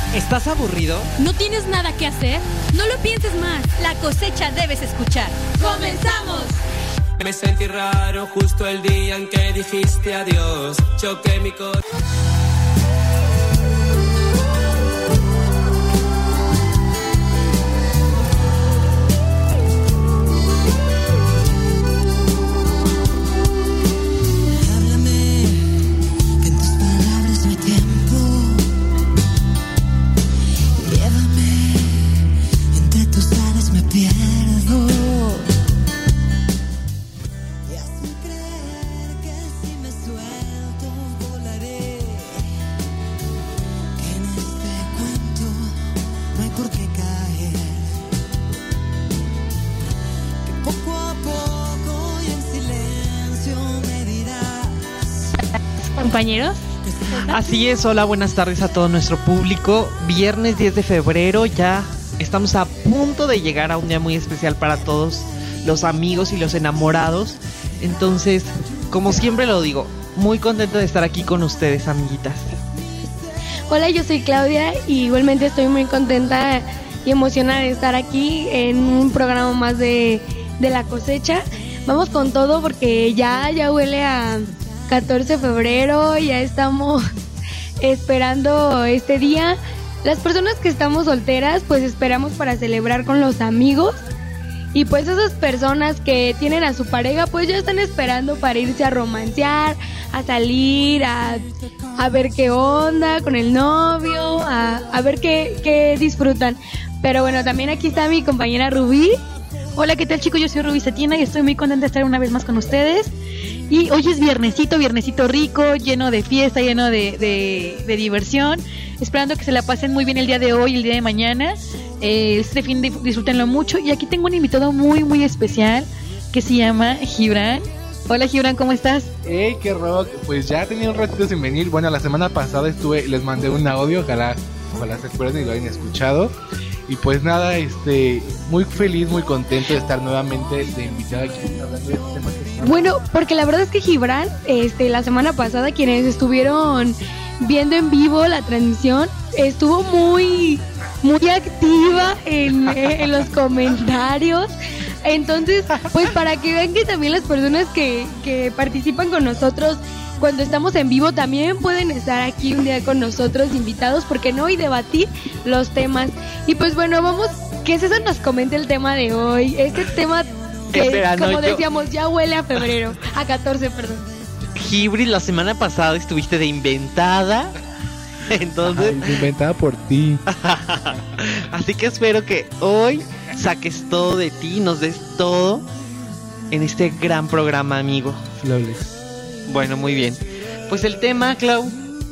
¿Estás aburrido? ¿No tienes nada que hacer? No lo pienses más. La cosecha debes escuchar. ¡Comenzamos! Me sentí raro justo el día en que dijiste adiós. Choqué mi corazón. Compañeros. Así es, hola, buenas tardes a todo nuestro público. Viernes 10 de febrero, ya estamos a punto de llegar a un día muy especial para todos los amigos y los enamorados. Entonces, como siempre lo digo, muy contento de estar aquí con ustedes, amiguitas. Hola, yo soy Claudia y igualmente estoy muy contenta y emocionada de estar aquí en un programa más de La Cosecha. Vamos con todo porque ya huele a 14 de febrero, ya estamos esperando este día. Las personas que estamos solteras, pues esperamos para celebrar con los amigos. Y pues esas personas que tienen a su pareja, pues ya están esperando para irse a romancear, a salir, a ver qué onda con el novio, a ver qué disfrutan. Pero bueno, también aquí está mi compañera Rubí. Hola, ¿qué tal, chicos? Yo soy Rubí Cetina y estoy muy contenta de estar una vez más con ustedes. Y hoy es viernesito rico, lleno de fiesta, lleno de diversión. Esperando que se la pasen muy bien el día de hoy y el día de mañana. Este fin disfrútenlo mucho. Y aquí tengo un invitado muy, muy especial que se llama Gibran. Hola, Gibran, ¿cómo estás? ¡Ey, qué rock! Pues ya tenía un ratito sin venir. Bueno, la semana pasada les mandé un audio, ojalá se acuerden y lo hayan escuchado. Y pues nada, muy feliz, muy contento de estar nuevamente de invitado aquí hablando de este tema. Bueno, porque la verdad es que Gibran, la semana pasada, quienes estuvieron viendo en vivo la transmisión, estuvo muy activa en los comentarios. Entonces, pues para que vean que también las personas que participan con nosotros cuando estamos en vivo también pueden estar aquí un día con nosotros invitados, porque no, y debatir los temas. Y pues bueno, vamos, que César nos comente el tema de hoy. Este tema que, como decíamos, ya huele a febrero, a 14, perdón. Gibri, la semana pasada estuviste de inventada. Entonces, inventada por ti. Así que espero que hoy saques todo de ti, nos des todo en este gran programa, amigo. Flawless. Bueno, muy bien. Pues el tema, Clau.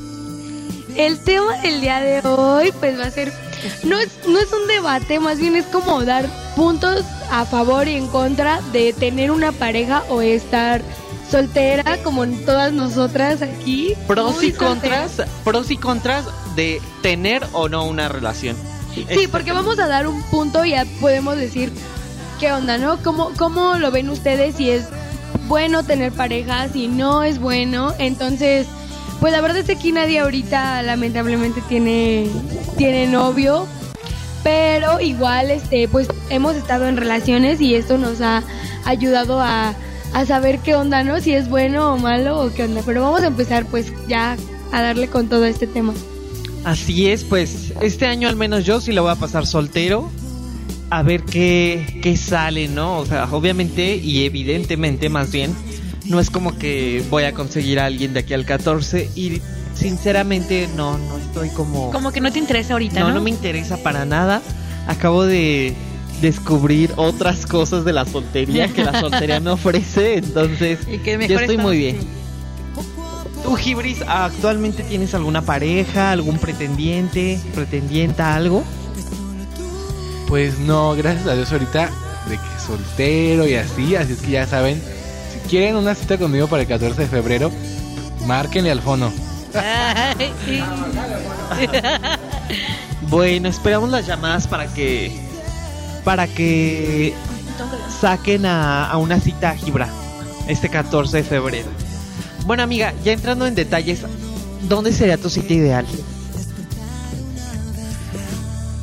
El tema del día de hoy, pues va a ser, no es un debate, más bien es como dar puntos a favor y en contra de tener una pareja o estar soltera, como todas nosotras aquí. Pros y contras de tener o no una relación. Sí, porque vamos a dar un punto y ya podemos decir qué onda, ¿no? ¿Cómo lo ven ustedes? Si es bueno tener pareja, si no es bueno. Entonces, pues la verdad es que aquí nadie ahorita lamentablemente tiene novio, pero igual pues hemos estado en relaciones y esto nos ha ayudado a saber qué onda, ¿no? Si es bueno o malo o qué onda. Pero vamos a empezar pues ya a darle con todo este tema. Así es, pues este año al menos yo sí lo voy a pasar soltero. A ver qué sale, ¿no? O sea, obviamente y evidentemente más bien, no es como que voy a conseguir a alguien de aquí al 14 y sinceramente no estoy como... Como que no te interesa ahorita, ¿no? No me interesa para nada. Acabo de descubrir otras cosas de la soltería que la soltería me ofrece, entonces yo estoy muy bien. ¿Tú, Gibris, actualmente tienes alguna pareja, algún pretendienta, algo? Pues no, gracias a Dios ahorita de que soltero y así es que ya saben, si quieren una cita conmigo para el 14 de febrero, márquenle al fono. Bueno, esperamos las llamadas para que saquen a una cita a Gibra este 14 de febrero. Bueno, amiga, ya entrando en detalles, ¿dónde sería tu cita ideal?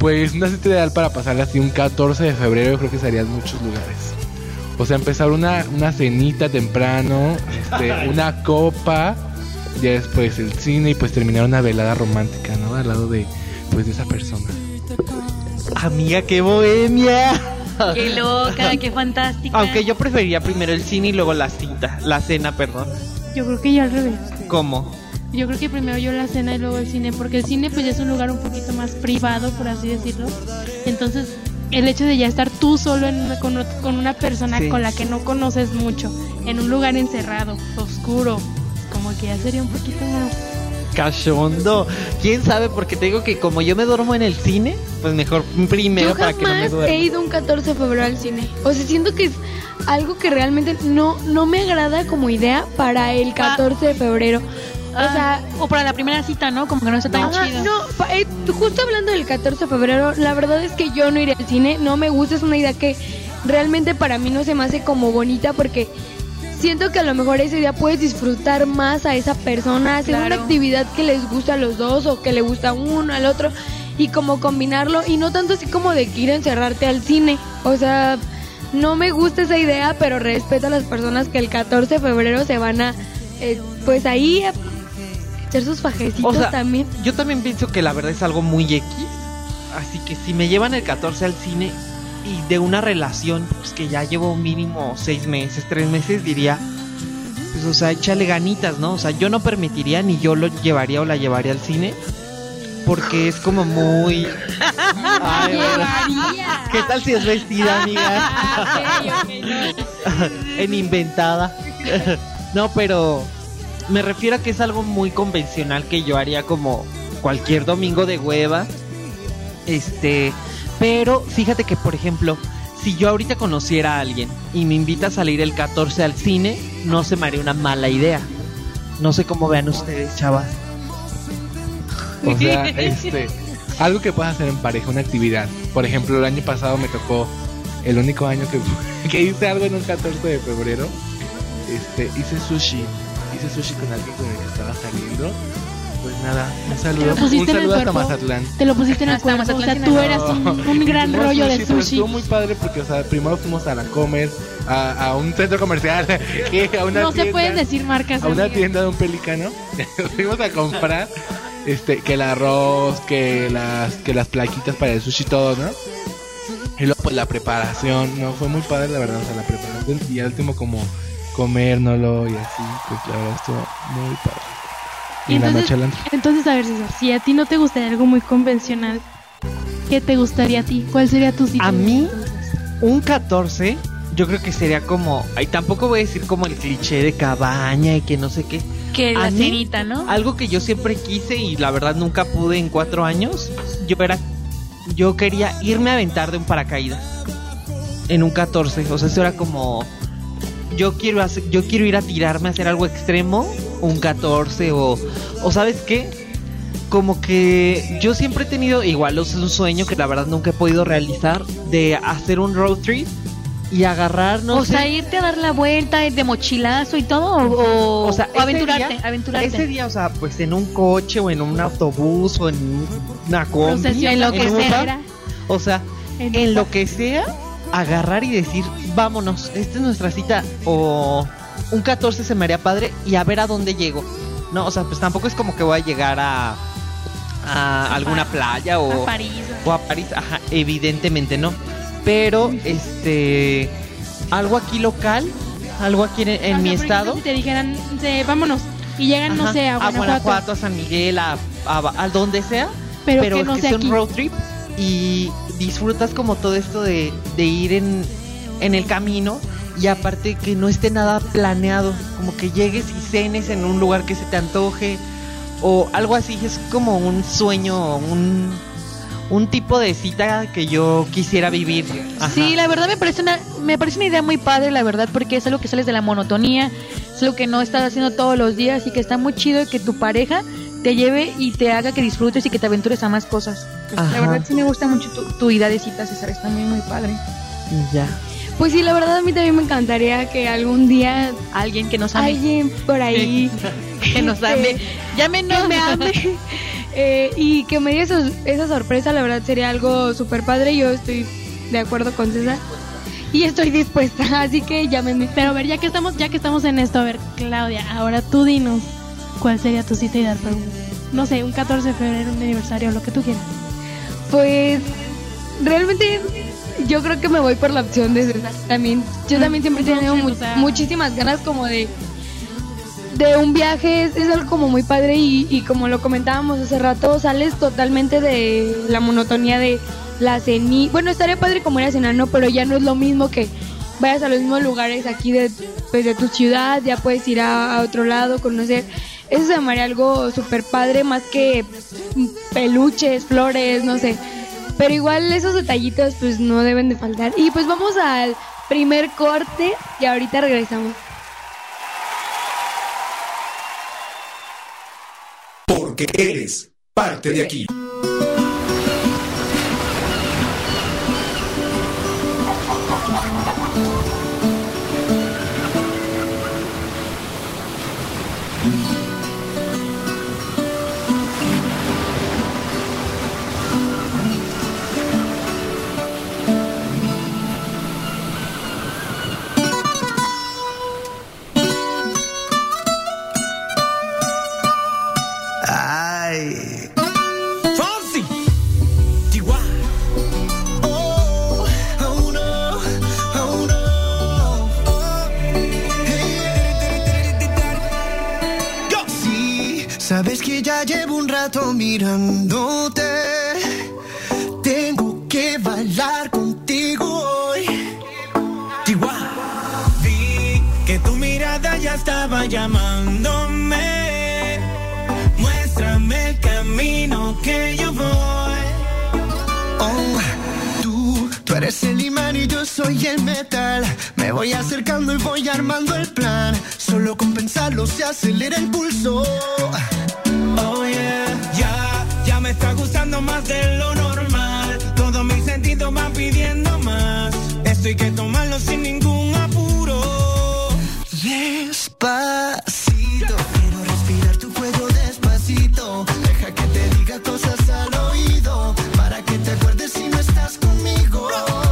Pues una cita ideal para pasarla así un 14 de febrero, yo creo que sería en muchos lugares. O sea, empezar una cenita temprano, una copa, ya después el cine y pues terminar una velada romántica, ¿no? Al lado de esa persona. Amiga, qué bohemia. Qué loca, qué fantástica. Aunque yo preferiría primero el cine y luego la cena, perdón. Yo creo que yo al revés. ¿Cómo? Yo creo que primero yo la cena y luego el cine, porque el cine pues ya es un lugar un poquito más privado, por así decirlo. Entonces, el hecho de ya estar tú solo con una persona Sí. con la que no conoces mucho, en un lugar encerrado, oscuro, como que ya sería un poquito más... Cachondo. ¿Quién sabe? Porque te digo que como yo me duermo en el cine, pues mejor primero Yo para que no me jamás duerma. he ido un 14 de febrero al cine. O sea, siento que es algo que realmente no me agrada como idea para el 14 de febrero. O sea, o para la primera cita, ¿no? Como que no está tan ajá, chido. justo hablando del 14 de febrero, la verdad es que yo no iré al cine, no me gusta, es una idea que realmente para mí no se me hace como bonita porque siento que a lo mejor ese día puedes disfrutar más a esa persona, hacer una Claro. actividad que les gusta a los dos o que le gusta a uno, al otro y como combinarlo y no tanto así como de que ir a encerrarte al cine, o sea, no me gusta esa idea, pero respeto a las personas que el 14 de febrero se van a, pues ahí a hacer sus fajecitos O sea, también. yo también pienso que la verdad es algo muy X. Así que si me llevan el 14 al cine y de una relación, pues que ya llevo mínimo 6 meses, 3 meses, diría, pues o sea, échale ganitas, ¿no? O sea, yo no permitiría ni yo lo llevaría o la llevaría al cine. Porque es como muy... Ay, ¿verdad? ¿Qué tal si es vestida, amiga? En inventada. No, pero me refiero a que es algo muy convencional que yo haría como cualquier domingo de hueva. Pero fíjate que, por ejemplo, si yo ahorita conociera a alguien y me invita a salir el 14 al cine, no se me haría una mala idea. No sé cómo vean ustedes, chavas. O sea, algo que puedas hacer en pareja, una actividad. Por ejemplo, el año pasado me tocó, el único año que hice algo en un 14 de febrero, hice sushi con alguien con el que estaba saliendo. Pues nada, un saludo pusiste en el hasta cuerpo. Mazatlán. Te lo pusiste en el Hasta cuerpo, o Mazatlán, sea, tú eras un gran Hicimos rollo de pero sushi. estuvo muy padre porque, o sea, primero fuimos a la Comer, a un centro comercial, a una No se tienda, pueden decir marcas. a una amiga. tienda de un pelicano. Fuimos a comprar que el arroz, que las plaquitas para el sushi, todo, ¿no? Y luego pues la preparación, no, fue muy padre la verdad, o sea, la preparación y al último como comérnoslo y así, pues la verdad estuvo muy padre. Y la noche al antro. Entonces, a ver, César, si a ti no te gustaría algo muy convencional, ¿qué te gustaría a ti? ¿Cuál sería tu sitio? A mí, entonces? un 14, yo creo que sería como... Ay, tampoco voy a decir como el cliché de cabaña y que no sé qué. Que A la mí, cenita, ¿no? Algo que yo siempre quise y la verdad nunca pude en 4 años. Yo quería irme a aventar de un paracaídas en un 14. O sea, eso era como... Yo quiero ir a tirarme a hacer algo extremo, un 14 o ¿sabes qué? Como que yo siempre he tenido, igual es un sueño que la verdad nunca he podido realizar, de hacer un road trip y agarrar, no O sé. sea, irte a dar la vuelta de mochilazo y todo, o O sea, o aventurarte, Ese día, o sea, pues en un coche o en un autobús o en una combi, Procesión, en lo que un sea. Uber, o sea, en lo que sea, agarrar y decir, vámonos, esta es nuestra cita, o un 14 se me haría padre y a ver a dónde llego. No, o sea, pues tampoco es como que voy a llegar a alguna playa o A París. o a París, ajá, evidentemente no. Pero algo aquí local, algo aquí en O sea, mi por estado. ejemplo, si te dijeran, vámonos, y llegan, no Ajá, sé, a Guanajuato, a San Miguel, a donde sea, pero, pero que no que sea sea aquí. un road trip y disfrutas como todo esto de ir en el camino y aparte que no esté nada planeado, como que llegues y cenes en un lugar que se te antoje o algo así. Es como un sueño, un tipo de cita que yo quisiera vivir. Ajá. Sí, la verdad me parece una idea muy padre, la verdad, porque es algo que sales de la monotonía, es algo que no estás haciendo todos los días y que está muy chido que tu pareja te lleve y te haga que disfrutes y que te aventures a más cosas. Pues, la Ajá. verdad sí me gusta mucho tu idea de citas, César, está muy padre. Ya. Pues sí, la verdad a mí también me encantaría que algún día Alguien que nos ame, alguien por ahí que nos ame, que llámenos. me ame Y que me diera esa sorpresa, la verdad sería algo súper padre. Yo estoy de acuerdo con César y estoy dispuesta, así que llámenme. Pero a ver, ya que estamos en esto, a ver, Claudia, ahora tú dinos cuál sería tu cita ideal para no sé, un 14 de febrero, un aniversario, lo que tú quieras. Pues realmente yo creo que me voy por la opción de César también. Yo también siempre he tenido muchísimas ganas como de un viaje. Es algo como muy padre y como lo comentábamos hace rato, sales totalmente de la monotonía de la cena. Bueno, estaría padre como ir a cenar, ¿no? Pero ya no es lo mismo que vayas a los mismos lugares aquí de tu ciudad, ya puedes ir a otro lado, conocer. Eso se llamaría algo súper padre, más que peluches, flores, no sé. Pero igual esos detallitos pues no deben de faltar. Y pues vamos al primer corte y ahorita regresamos. Porque eres parte de aquí. Sabes que ya llevo un rato mirándote. Tengo que bailar contigo hoy. Chihuahua. Vi que tu mirada ya estaba llamándome. Muéstrame el camino que yo voy. Oh, tú eres el imán y yo soy el metal. Me voy acercando y voy armando el plan. Solo con pensarlo se acelera el pulso. Oh yeah, ya me está gustando más de lo normal. Todos mis sentidos van pidiendo más. Esto hay que tomarlo sin ningún apuro. Despacito, quiero respirar tu cuello despacito. Deja que te diga cosas al oído, para que te acuerdes si no estás conmigo.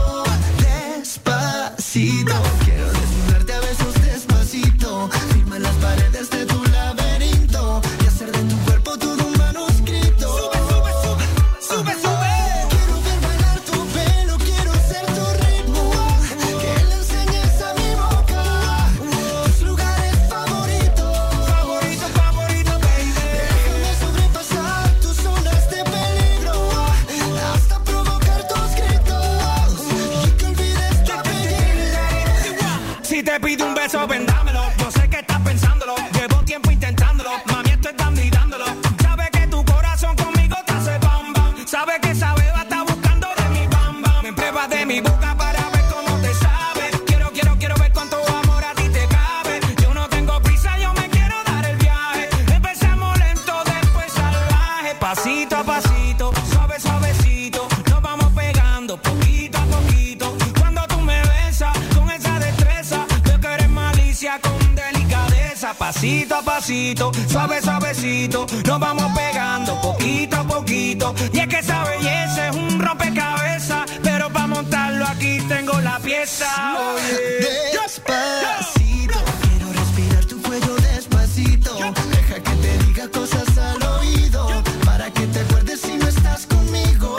Despacito, quiero desnudarte a besos despacito. Firma las paredes de tu laberinto y hacer de tu cuerpo todo un manuscrito. Sube, sube, sube, sube, sube. Quiero ver bailar tu pelo, quiero ser tu ritmo. Que le enseñes a mi boca tus lugares favoritos. Favorito, favorito, baby. Déjame sobrepasar tus zonas de peligro hasta provocar tus gritos y que olvides tu apellido. Si te pido un beso, vendámelo. Yo sé que estás pensándolo. Llevo tiempo intentándolo. Mami, esto es dando y dándolo. Sabe que tu corazón conmigo te hace bam bam. Sabe que esa beba está buscando de mi bam bam. Me pruebas de mi boca para ver cómo te sabe. Quiero ver cuánto amor a ti te cabe. Yo no tengo prisa, yo me quiero dar el viaje. Empezamos lento, después salvaje. Pasito a pasito, suave, suavecito. Nos vamos pegando poquito a poquito. Cuando tú me besas con esa destreza, veo que eres malicia con delicadeza. Pasito a pasito, suave, suavecito. Nos vamos pegando poquito a poquito. Y es que esa belleza es un rompecabezas, pero para montarlo aquí tengo la pieza. Oye, despacito, quiero respirar tu cuello despacito. Deja que te diga cosas al oído, para que te acuerdes si no estás conmigo.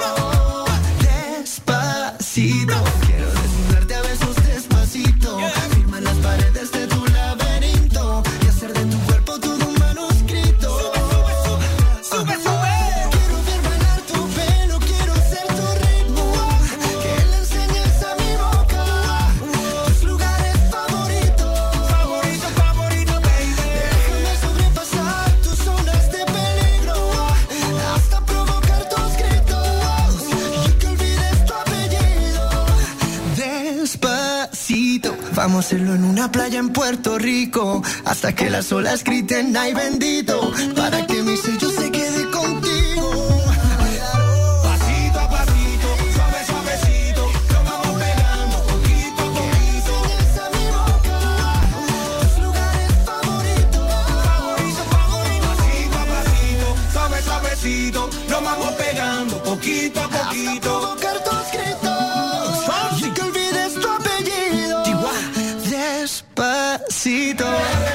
Despacito, quiero desnudarte a besos despacito. Firma las paredes de tu laberinto y hacer de tu cuerpo todo un manuscrito. Sube, sube, sube. Quiero ver bailar tu pelo, quiero ser tu ritmo. Que le enseñes a mi boca tus lugares favoritos. Favorito, favorito, baby. Déjame sobrepasar tus zonas de peligro hasta provocar tus gritos y que olvides tu apellido. Despacito, vamos a hacerlo en una playa en Puerto Rico, hasta que las olas griten ay bendito, para que mi sello se quede contigo. Pasito a pasito, suave, suavecito, nos vamos pegando poquito a poquito. Enseñes a mi boca tus lugares favoritos. Favorito, favorito. Pasito a pasito, suave, suavecito. poquito a poquito. Tocar tus gritos y que olvides tu apellido. Despacito.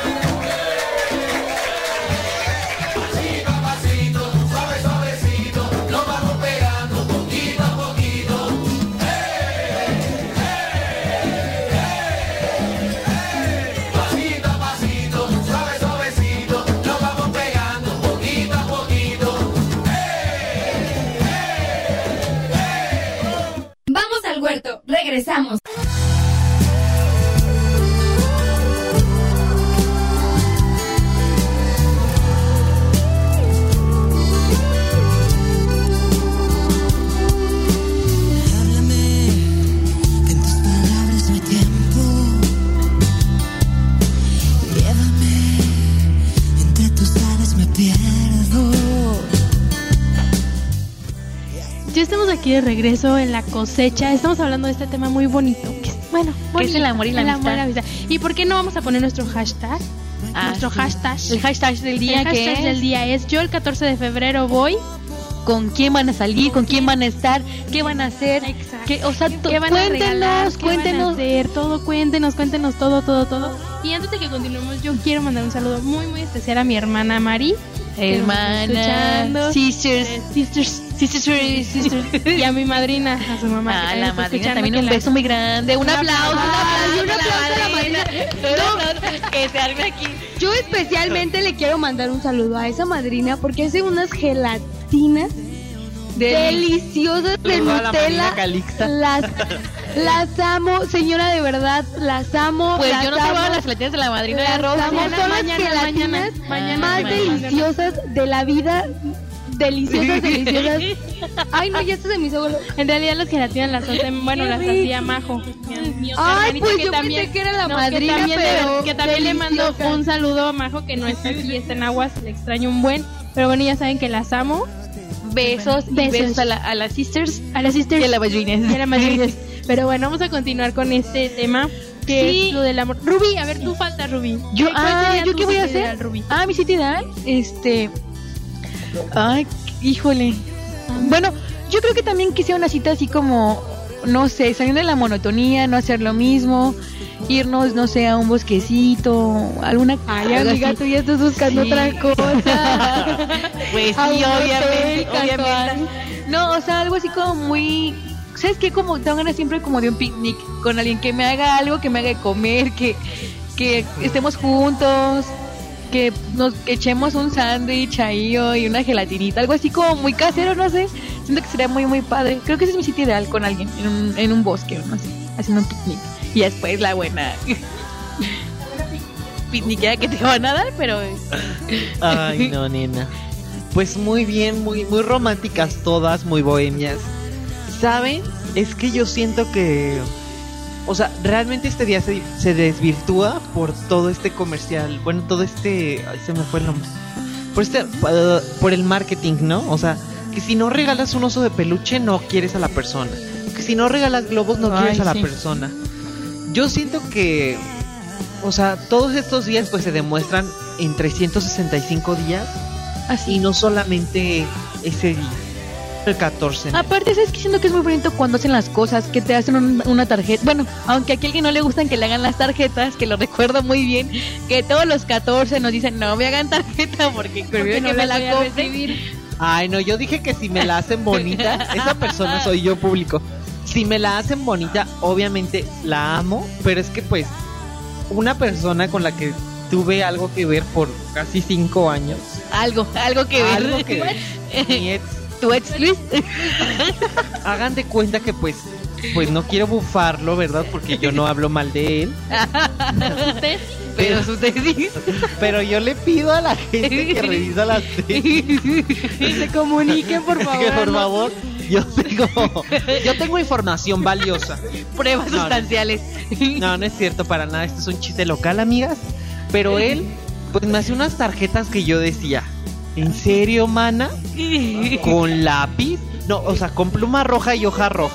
Regresamos. Ya estamos aquí de regreso en la cosecha. Estamos hablando de este tema muy bonito. Que es, bueno, ¿Qué es el amor y la amistad? ¿Y por qué no vamos a poner nuestro hashtag? Nuestro hashtag. El hashtag del día, El hashtag que del día es: yo el 14 de febrero voy. ¿Con quién van a salir? ¿Con quién van a estar? ¿Qué van a hacer? Exacto. ¿Qué, o sea, ¿Qué van a regalar? ¿Qué cuéntenos. van a hacer? Todo, cuéntenos todo. Y antes de que continuemos, yo quiero mandar un saludo muy, muy especial a mi hermana Mari. Hermana, sisters. Y a mi madrina, a su mamá. Ah, que la está madrina escuchando, también que un la- beso muy grande. Un aplauso a la madrina. Que se arme aquí. Yo especialmente le quiero mandar un saludo a esa madrina porque hace unas gelatinas deliciosas de Saludo a la Nutella. madrina Calixta. Las amo, señora, de verdad, las amo. Pues las yo no amo. probaba las gelatinas de la madrina de Las arroz. amo. Son las gelatinas más deliciosas de la vida. Deliciosas. Ay, no, ya se me hizo. En realidad las gelatinas las hacen, bueno, Qué las rico. hacía Majo. Mi otra Ay, hermanita pues que yo también- pensé que era la no, madrina, que también, pero que también le mando deliciosa. un saludo a Majo, que no está aquí, está en Aguas, le extraño un buen. Pero bueno, ya saben que las amo. Besos y Besos. besos a las sisters A las sisters y a la madrina. y a la madrina. Pero bueno, vamos a continuar con este tema, que Sí. es lo del amor. Rubí, a ver, tú falta, Rubí. Yo, ¿Cuál sería ¿yo tu qué voy a sitio hacer? ideal, Rubí? Mi sitio ideal, ay, híjole. Bueno, yo creo que también quisiera una cita así como, no sé, salir de la monotonía, no hacer lo mismo, irnos, no sé, a un bosquecito, alguna. Ay, algo amiga, así. tú ya estás buscando Sí. otra cosa. Pues A sí, un hotel obviamente. casual. No, o sea, algo así como muy, ¿sabes qué? Como tengo ganas siempre como de un picnic con alguien que me haga algo, que me haga de comer, que estemos juntos, que nos echemos un sándwich ahí y una gelatinita, algo así como muy casero, no sé. Siento que sería muy, muy padre. Creo que ese es mi sitio ideal con alguien, en un bosque, no sé, haciendo un picnic. Y después la buena picniquera que te van a dar, pero... Ay, no, nena. Pues muy bien, muy románticas todas, muy bohemias. ¿Saben? Es que yo siento que... O sea, realmente este día se desvirtúa por todo este comercial. Bueno, todo este... Ay, se me fue el nombre. Por el marketing, ¿no? O sea, que si no regalas un oso de peluche, no quieres a la persona. Que si no regalas globos, no quieres a la sí. persona. Yo siento que... O sea, todos estos días pues se demuestran en 365 días. Así. Y no solamente ese día, el 14. Aparte, ¿sabes qué? Siento que es muy bonito cuando hacen las cosas, que te hacen una tarjeta. Bueno, aunque aquí a alguien no le gustan que le hagan las tarjetas, que lo recuerdo muy bien, que todos los 14 nos dicen, no me hagan tarjeta porque prefiero que me la compren. Ay, no, yo dije que si me la hacen bonita, esa persona soy yo, público. Si me la hacen bonita, obviamente la amo, pero es que pues una persona con la que tuve algo que ver por casi 5 años. Algo que ver. Algo que ver. Mi ex. ¿Tu ex, Luis? Hagan de cuenta que pues no quiero bufarlo, ¿verdad? Porque yo no hablo mal de él. Pero su tesis. Pero yo le pido a la gente que revisa las tesis. Se comuniquen, por favor. Que por favor, yo tengo información valiosa. Pruebas No, sustanciales. No es cierto para nada. Esto es un chiste local, amigas. Pero él, pues me hacía unas tarjetas que yo decía, ¿en serio, mana? ¿Con lápiz? No, o sea, con pluma roja y hoja roja.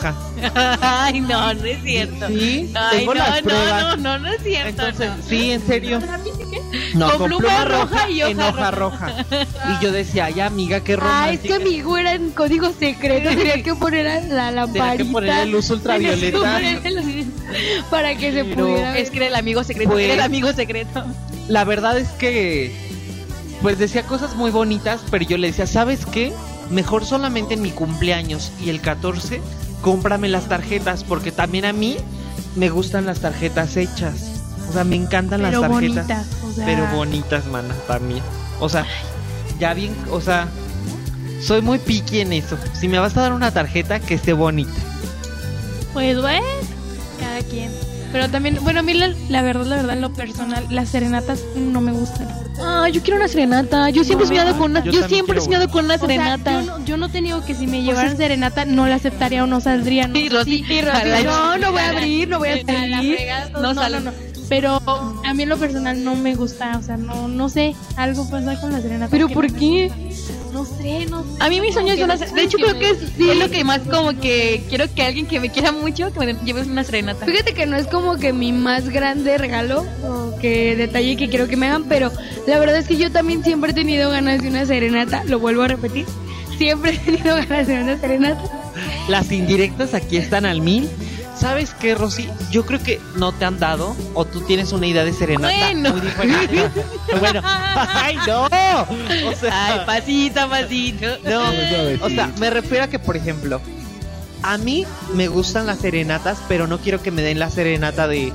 Ay, no es cierto. Sí, Ay, tengo las pruebas. no es cierto. Entonces, no. sí, en serio. No, Con con pluma pluma roja roja y en hoja hoja roja. Y yo decía, ay, amiga, qué Ah, es que romántica. amigo era en código secreto, tenía que poner a la lamparita. Tenía que poner luz ultravioleta. Tenía que poner para que se Pero- pudiera ver. Es que era el amigo secreto. Pues- Era el amigo secreto. La verdad es que, pues decía cosas muy bonitas, pero yo le decía, ¿sabes qué? Mejor solamente en mi cumpleaños y el 14, cómprame las tarjetas, porque también a mí me gustan las tarjetas hechas. O sea, me encantan Pero las tarjetas. bonitas, o sea. Pero bonitas, mana, también. O sea, ya bien, o sea, soy muy picky en eso. Si me vas a dar una tarjeta, que esté bonita. Pues bueno, cada quien. Pero también, bueno, a mí la verdad, en lo personal, las serenatas no me gustan. Ah, yo quiero una serenata. Yo siempre he soñado con una. yo Yo también siempre he quiero soñado con una O sea, serenata. yo no te digo que si me llevaran serenata no la aceptaría o no saldría. ¿no? Y Rosy, Sí, ojalá y- No voy a abrir, no voy a A la salir. fregada, No sale. no. Pero a mí en lo personal no me gusta, o sea, no sé, algo pasa con la serenata. ¿Pero que por no me qué? gusta. No sé. A mí mi sueño es una. De hecho, creo que es Sí. lo que más como que quiero que alguien que me quiera mucho que me lleve una serenata. Fíjate que no es como que mi más grande regalo o que detalle que quiero que me hagan, pero la verdad es que yo también siempre he tenido ganas de una serenata, lo vuelvo a repetir, siempre he tenido ganas de una serenata. Las indirectas aquí están al 1000. ¿Sabes qué, Rosy? Yo creo que no te han dado, o tú tienes una idea de serenata Bueno. muy diferente. Bueno, ¡ay, no! O sea, Ay, pasito. no, o sea, me refiero a que, por ejemplo, a mí me gustan las serenatas, pero no quiero que me den la serenata de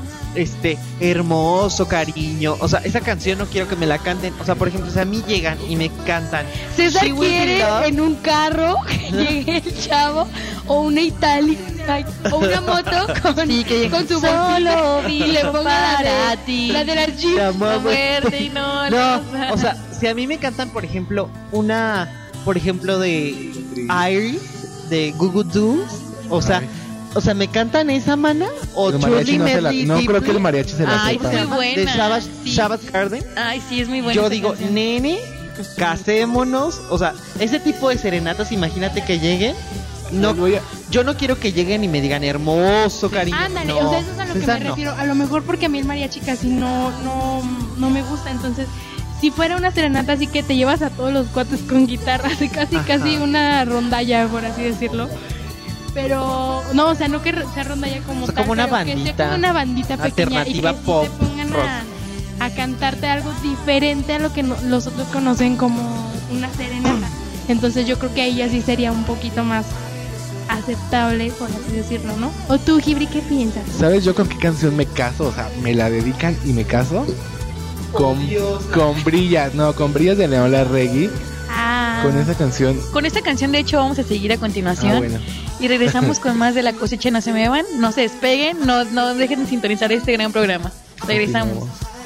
hermoso cariño. O sea, esa canción no quiero que me la canten. O sea, por ejemplo, si a mí llegan y me cantan César She Will Be quiere Loved, en un carro que llegue el chavo o una Italia o una moto con, Sí, que llegue. con su Solo bolsita y le ponga para ti. la de las Jeep. te amamos. Muerte y no. No, o sea, si a mí me cantan, por ejemplo, por ejemplo, de Iris, de Goo Goo Dolls, o sea, ¿me cantan esa, mana? O El mariachi Truly no se la- Medley no creo Deeply, que el mariachi se la Ay, sepa. sí. de buena, Shabbat, sí. Shabbat Garden. Ay, sí, es muy buena. Yo esa digo, canción. nene, casémonos. O sea, ese tipo de serenatas, imagínate que lleguen. No, yo no quiero que lleguen y me digan hermoso, cariño. Ándale, no, o sea, eso es a lo que esa me no. refiero. A lo mejor porque a mí el mariachi casi no me gusta. Entonces, si fuera una serenata así que te llevas a todos los cuates con guitarras, casi Ajá. una rondalla, por así decirlo. Pero, no, o sea, no que sea rondalla como O sea, tal, como una pero que sea bandita como una bandita pequeña alternativa y que sí pop, te pongan rock. a cantarte algo diferente a lo que los otros conocen como una serenata. Entonces yo creo que ahí ya sí sería un poquito más aceptable, por así decirlo, ¿no? O tú, Gibri, ¿qué piensas? ¿Sabes yo con qué canción me caso? O sea, me la dedican y me caso. Con Brillas, no, con Brillas de León Larregui. Ah, Con esa canción. Con esta canción, de hecho, vamos a seguir a continuación. Ah, bueno. Y regresamos con más de La Cosecha. No se me van, no se despeguen, no dejen de sintonizar este gran programa. Regresamos.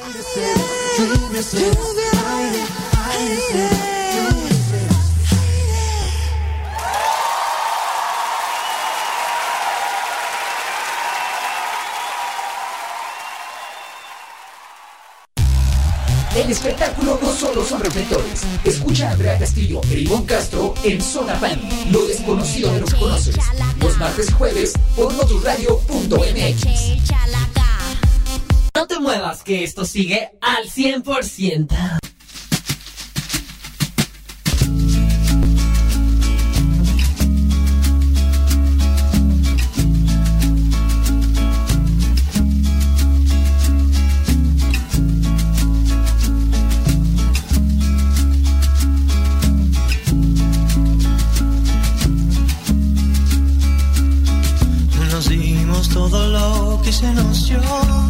El espectáculo no solo son reflectores. Escucha a Andrea Castillo e Ivonne Castro en Zona Fan, lo desconocido de lo que conoces. Los martes y jueves por notusradio.mx. No te muevas, que esto sigue al 100%. Nos dimos todo lo que se nos dio.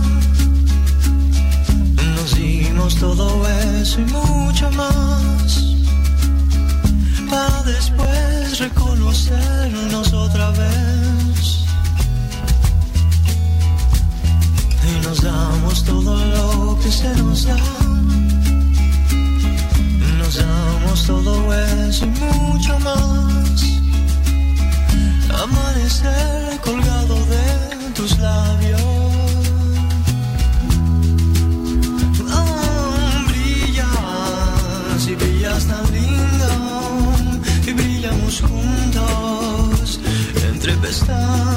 Nos dimos todo eso y mucho más. Para después reconocernos otra vez. Y nos damos todo lo que se nos da. Nos damos todo eso y mucho más. Amanecer colgado de tus labios. Brillas y brillas tan lindo. Y brillamos juntos entre pestañas.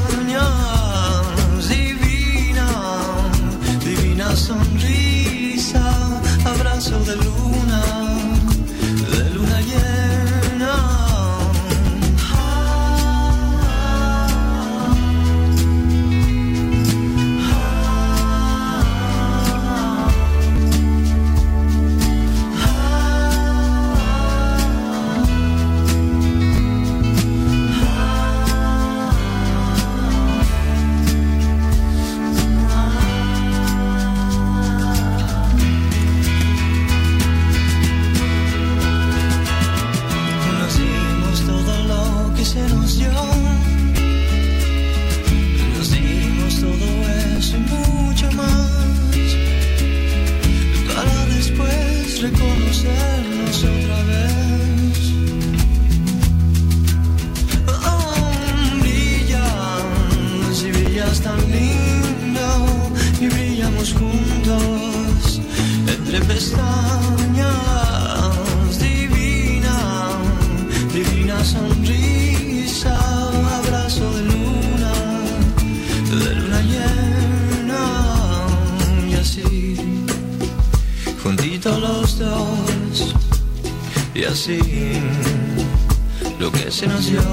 así lo que se nos dio,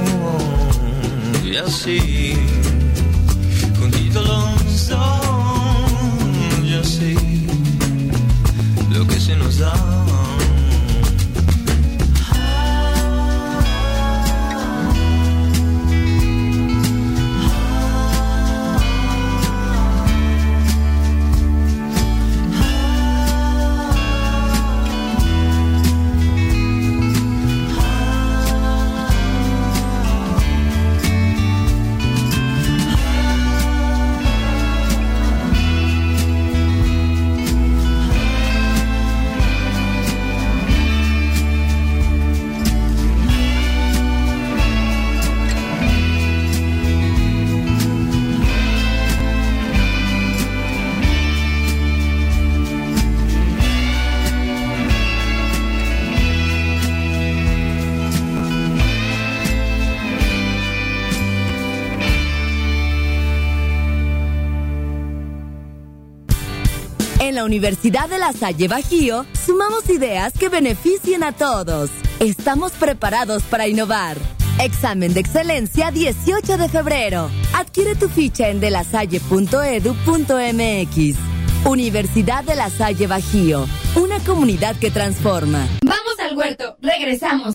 y así juntitos los dos, y así lo que se nos da. En la Universidad de La Salle Bajío, sumamos ideas que beneficien a todos. Estamos preparados para innovar. Examen de excelencia 18 de febrero. Adquiere tu ficha en delasalle.edu.mx. Universidad de La Salle Bajío, una comunidad que transforma. Vamos al huerto, regresamos.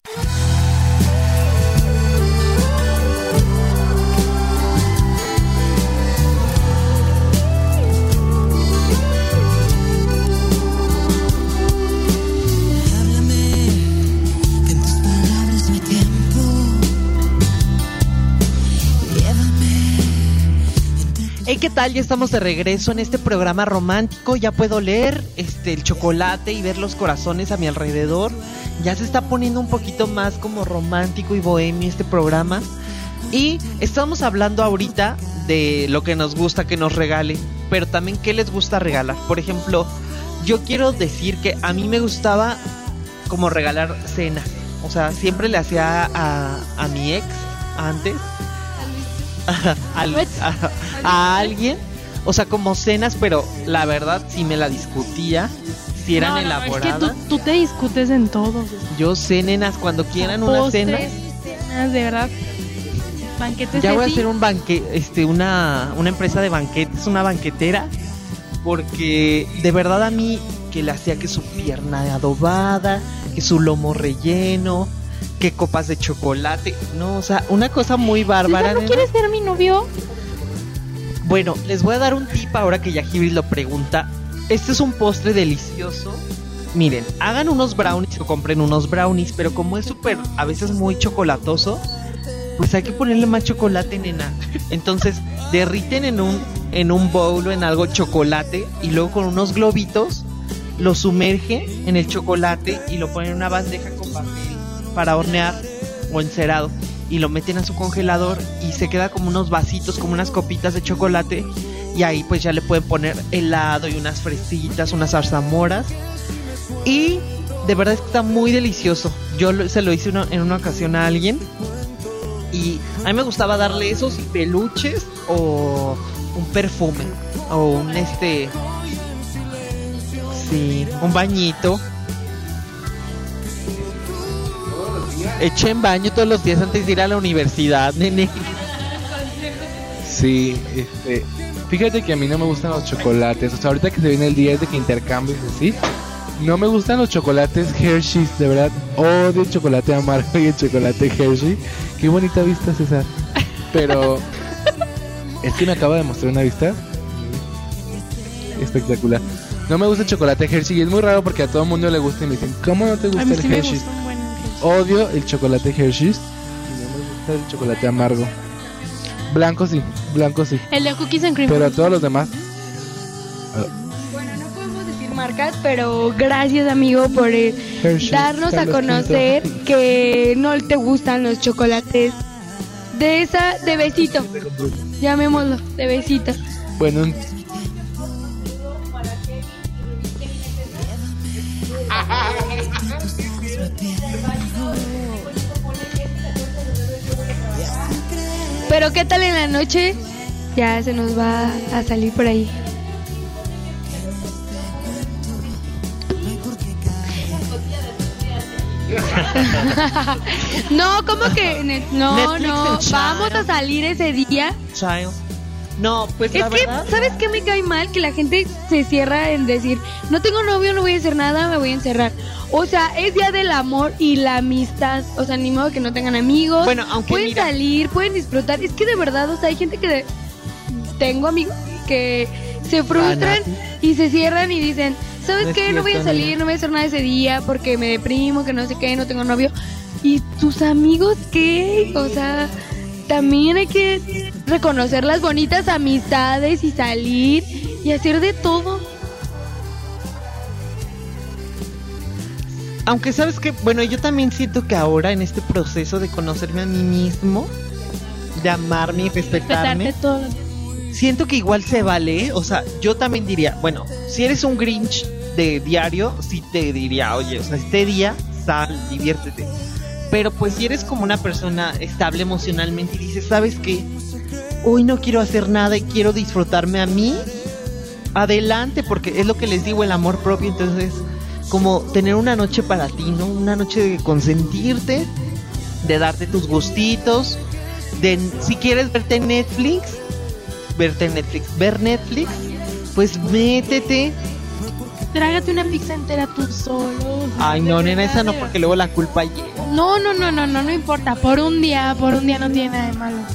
Hey, ¿qué tal? Ya estamos de regreso en este programa romántico. Ya puedo leer el chocolate y ver los corazones a mi alrededor. Ya se está poniendo un poquito más como romántico y bohemio este programa. Y estamos hablando ahorita de lo que nos gusta que nos regalen, pero también qué les gusta regalar. Por ejemplo, yo quiero decir que a mí me gustaba como regalar cena. O sea, siempre le hacía a mi ex antes. A alguien, o sea, como cenas, pero la verdad sí me la discutía, si eran elaboradas. Es que tú te discutes en todo. Yo sé, nenas, cuando quieran una cena. Cenas, de verdad. Banquetes. Ya voy a hacer un banquete, una empresa de banquetes, una banquetera, porque de verdad a mí que le hacía que su pierna adobada, que su lomo relleno, que copas de chocolate, no, o sea, una cosa muy bárbara. ¿No quieres ser mi novio? Bueno, les voy a dar un tip ahora que Yajibris lo pregunta. Este es un postre delicioso. Miren, hagan unos brownies o compren unos brownies, pero como es súper, a veces muy chocolatoso, pues hay que ponerle más chocolate, nena. Entonces, derriten en un bowl o en algo chocolate y luego con unos globitos lo sumergen en el chocolate y lo ponen en una bandeja con papel para hornear o encerado y lo meten a su congelador y se queda como unos vasitos, como unas copitas de chocolate, y ahí pues ya le pueden poner helado y unas fresitas, unas zarzamoras, y de verdad es que está muy delicioso. Yo se lo hice en una ocasión a alguien y a mí me gustaba darle esos peluches o un perfume o un bañito. Echen baño todos los días antes de ir a la universidad, nene. Sí, fíjate que a mí no me gustan los chocolates. O sea, ahorita que se viene el día de que intercambies así, no me gustan los chocolates Hershey's, de verdad. Odio el chocolate amargo y el chocolate Hershey. Qué bonita vista, César. Pero es que me acaba de mostrar una vista espectacular. No me gusta el chocolate Hershey y es muy raro porque a todo el mundo le gusta y me dicen, ¿cómo no te gusta el Hershey's? Odio el chocolate Hershey's y no me gusta el chocolate amargo. Blanco sí. El de cookies and cream. Pero a todos los demás. Bueno, no podemos decir marcas, pero gracias, amigo, por darnos a conocer que no te gustan los chocolates de besito. Llamémoslo, de besito. Bueno, pero ¿qué tal en la noche? Ya se nos va a salir por ahí. No, ¿cómo que? No, Netflix no. and chill. Vamos a salir ese día. Child. No, pues Es la que, verdad. ¿sabes qué me cae mal? Que la gente se cierra en decir, no tengo novio, no voy a hacer nada, me voy a encerrar. O sea, es día del amor y la amistad. O sea, ni modo que no tengan amigos. Bueno, aunque pueden mira. salir, pueden disfrutar. Es que de verdad, o sea, hay gente que tengo amigos que se frustran y se cierran y dicen, ¿sabes No es qué? No voy a cierto, salir, niña. no voy a hacer nada ese día porque me deprimo, que no sé qué, no tengo novio. ¿Y tus amigos qué? O sea, también hay que reconocer las bonitas amistades y salir y hacer de todo. Aunque sabes que, bueno, yo también siento que ahora en este proceso de conocerme a mí mismo, de amarme y respetarme, Respetarte todo. siento que igual se vale, ¿eh? O sea, yo también diría, bueno, si eres un Grinch de diario, sí te diría, oye, o sea, este día sal, diviértete. Pero pues si eres como una persona estable emocionalmente y dices, ¿sabes qué? Hoy no quiero hacer nada y quiero disfrutarme a mí, adelante, porque es lo que les digo, el amor propio. Entonces, como tener una noche para ti, ¿no? Una noche de consentirte, de darte tus gustitos, de si quieres ver Netflix, pues métete. Trágate una pizza entera tú solo. Ay, no, nena, esa no, porque luego la culpa llega. No importa. Por un día no tiene nada de malo.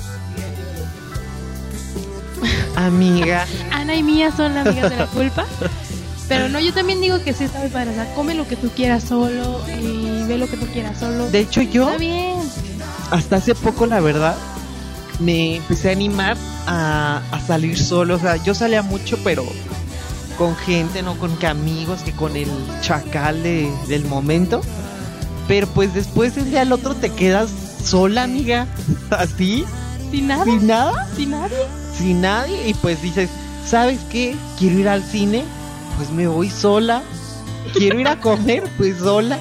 Amiga. Ana y Mía son amigas de la culpa. Pero no, yo también digo que sí está muy padre. O sea, come lo que tú quieras solo y ve lo que tú quieras solo. De hecho, yo Está bien. hasta hace poco, la verdad, me empecé a animar a salir solo. O sea, yo salía mucho, pero con gente, no con que amigos, que con el chacal del momento. Pero pues después el día al otro te quedas sola, amiga. Así, ¿Sin nada? sin nada, ¿Sin nadie? sin nadie. Y pues dices, ¿sabes qué? Quiero ir al cine, pues me voy sola. Quiero ir a comer, pues sola.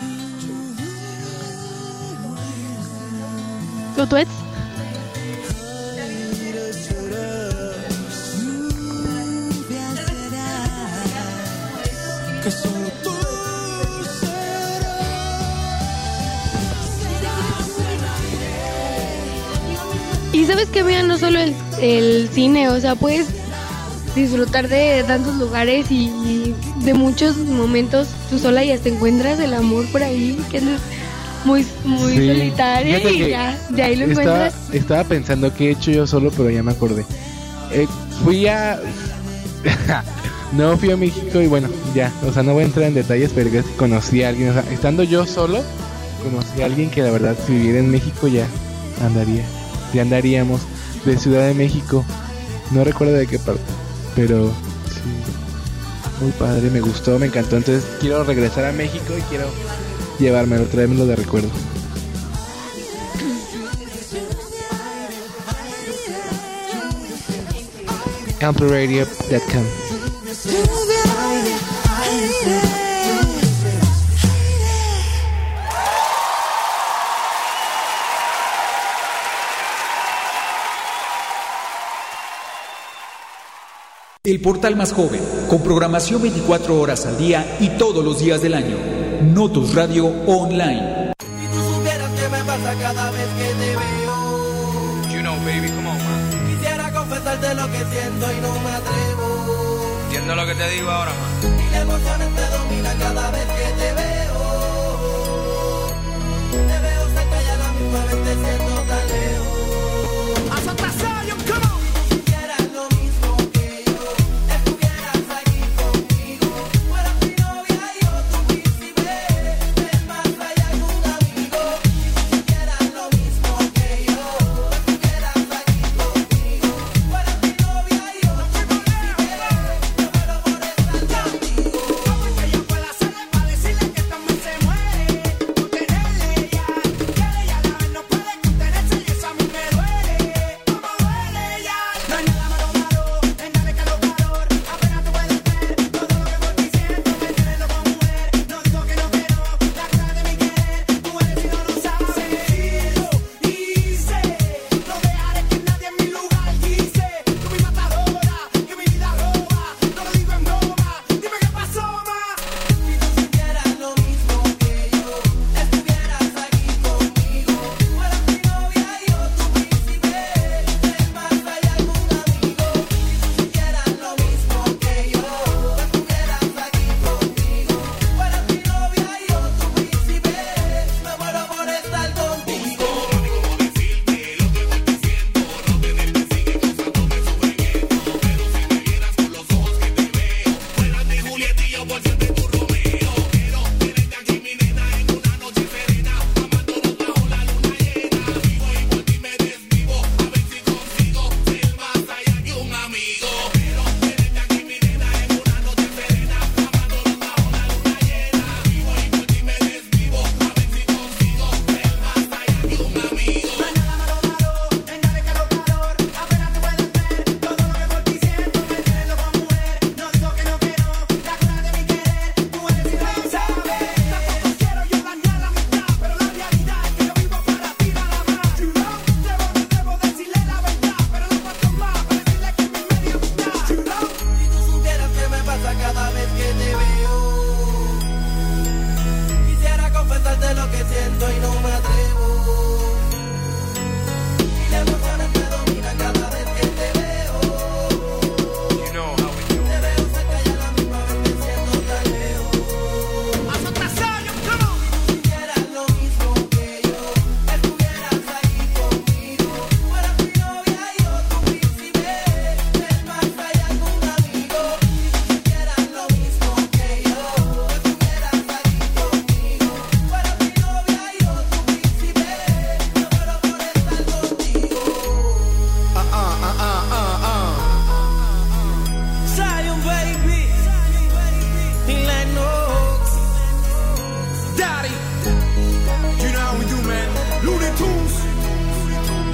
¿Tú eres? Que solo tú Y sabes que vean no solo el cine, o sea, puedes disfrutar de tantos lugares y de muchos momentos tú sola y hasta encuentras el amor por ahí, que andas muy Sí. solitaria Fíjate y que ya, de ahí lo encuentras. Estaba pensando qué he hecho yo solo, pero ya me acordé. Fui a... No, fui a México y bueno, ya, o sea, no voy a entrar en detalles, pero es que conocí a alguien, o sea, estando yo solo, conocí a alguien que la verdad si viviera en México ya andaríamos de Ciudad de México, no recuerdo de qué parte, pero sí, muy padre, me gustó, me encantó, entonces quiero regresar a México y quiero llevármelo, traérmelo de recuerdo. ampleradio.com. El portal más joven, con programación 24 horas al día y todos los días del año. Notus Radio Online. Si tú supieras qué me pasa cada vez que te veo. You know, baby, come on, man. Quisiera confesarte lo que siento y no me atrevo. Entiendo lo que te digo ahora, man. Y la emoción te domina cada vez que te veo. Te veo cerca y a la misma vez te siento tan lejos. Si tú supieras lo mismo que yo, estuvieras aquí conmigo. Fueras mi novia y yo tu príncipe. Ven más allá de un amigo. Si tú supieras lo mismo que yo, estuvieras aquí conmigo. Fueras mi novia y yo tu príncipe. Yo muero por estar contigo. Que yo pueda hacer para decirle que estás muy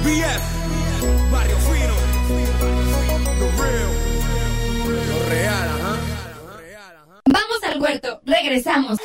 BF, Barrio Fino, The Real, lo real, ajá. Vamos al huerto, regresamos.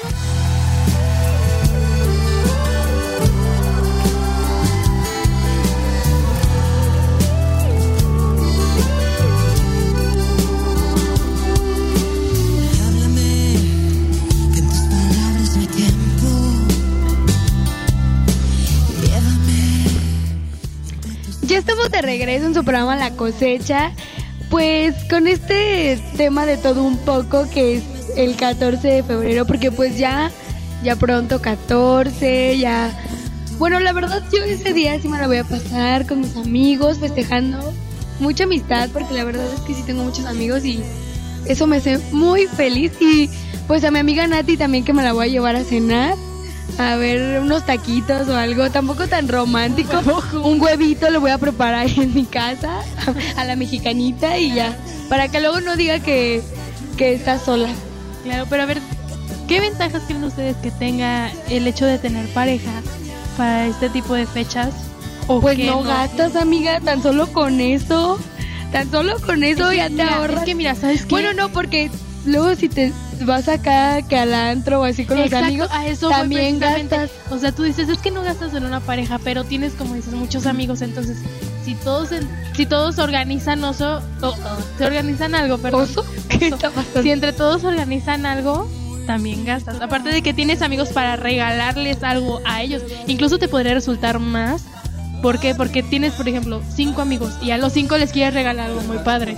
Ya estamos de regreso en su programa La Cosecha, pues con este tema de todo un poco que es el 14 de febrero, porque pues ya pronto 14, ya... Bueno, la verdad yo ese día sí me la voy a pasar con mis amigos, festejando mucha amistad, porque la verdad es que sí tengo muchos amigos y eso me hace muy feliz. Y pues a mi amiga Nati también, que me la voy a llevar a cenar, a ver unos taquitos o algo, tampoco tan romántico. Un huevito lo voy a preparar en mi casa, a la mexicanita, y ya, para que luego no diga que está sola. Claro, pero a ver, ¿qué ventajas creen ustedes que tenga el hecho de tener pareja para este tipo de fechas? ¿O pues que no gastas, amiga, tan solo con eso ya te ahorras. Es que mira, ¿sabes qué? Bueno, no, porque luego si te vas acá que al antro o así con los amigos, a eso también gastas. O sea, tú dices, es que no gastas en una pareja, pero tienes, como dices, muchos amigos. Entonces, si todos organizan se organizan algo, perdón. ¿Oso? ¿Qué está pasando? Si entre todos organizan algo, también gastas. Aparte de que tienes amigos para regalarles algo a ellos. Incluso te podría resultar más. ¿Por qué? Porque tienes, por ejemplo, 5 amigos y a los 5 les quieres regalar algo muy padre.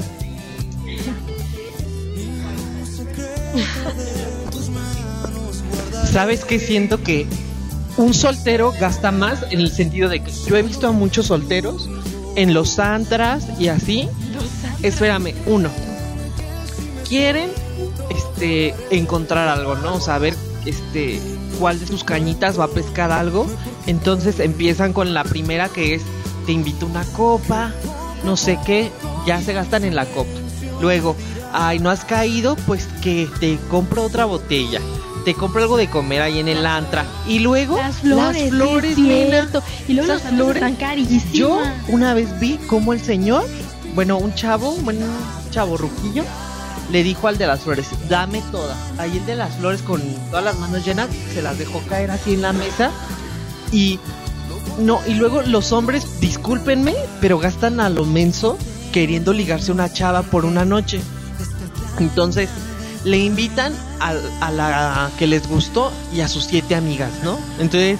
¿Sabes qué? Siento que un soltero gasta más, en el sentido de que yo he visto a muchos solteros en los antras y así. Espérame, quieren encontrar algo, ¿no? O sea, ver cuál de sus cañitas va a pescar algo. Entonces empiezan con la primera, que es: te invito una copa, no sé qué, ya se gastan en la copa. Luego, ay, no has caído, pues que te compro otra botella, te compro algo de comer ahí en el antra. Y luego las flores, nena. Y luego las las flores están carísimas. Yo una vez vi cómo el señor, un chavo ruquillo, le dijo al de las flores: dame todas. Ahí el de las flores, con todas las manos llenas, se las dejó caer así en la mesa. Y luego los hombres, discúlpenme, pero gastan a lo menso queriendo ligarse a una chava por una noche. Entonces le invitan a la que les gustó y a sus 7 amigas, ¿no? Entonces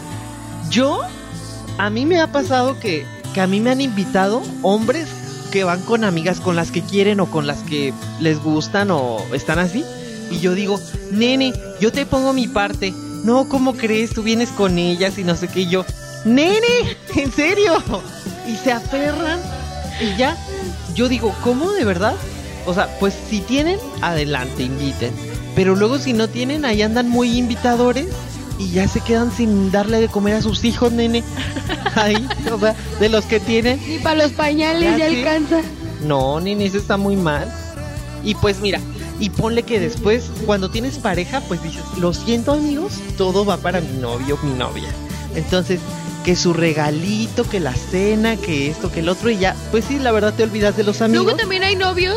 a mí me ha pasado que a mí me han invitado hombres que van con amigas con las que quieren o con las que les gustan o están así. Y yo digo: nene, yo te pongo mi parte. No, ¿cómo crees? Tú vienes con ellas y no sé qué. Y yo: nene, ¿en serio? Y se aferran y ya. Yo digo: ¿cómo, de verdad? O sea, pues si tienen, adelante, inviten. Pero luego si no tienen, ahí andan muy invitadores y ya se quedan sin darle de comer a sus hijos, nene. Ahí, o sea, de los que tienen. Y para los pañales ya alcanza. No, nene, eso está muy mal. Y pues mira, y ponle que después, cuando tienes pareja, pues dices: lo siento, amigos, todo va para mi novio, mi novia. Entonces, que su regalito, que la cena, que esto, que el otro, y ya, pues sí, la verdad te olvidas de los amigos. Luego también hay novios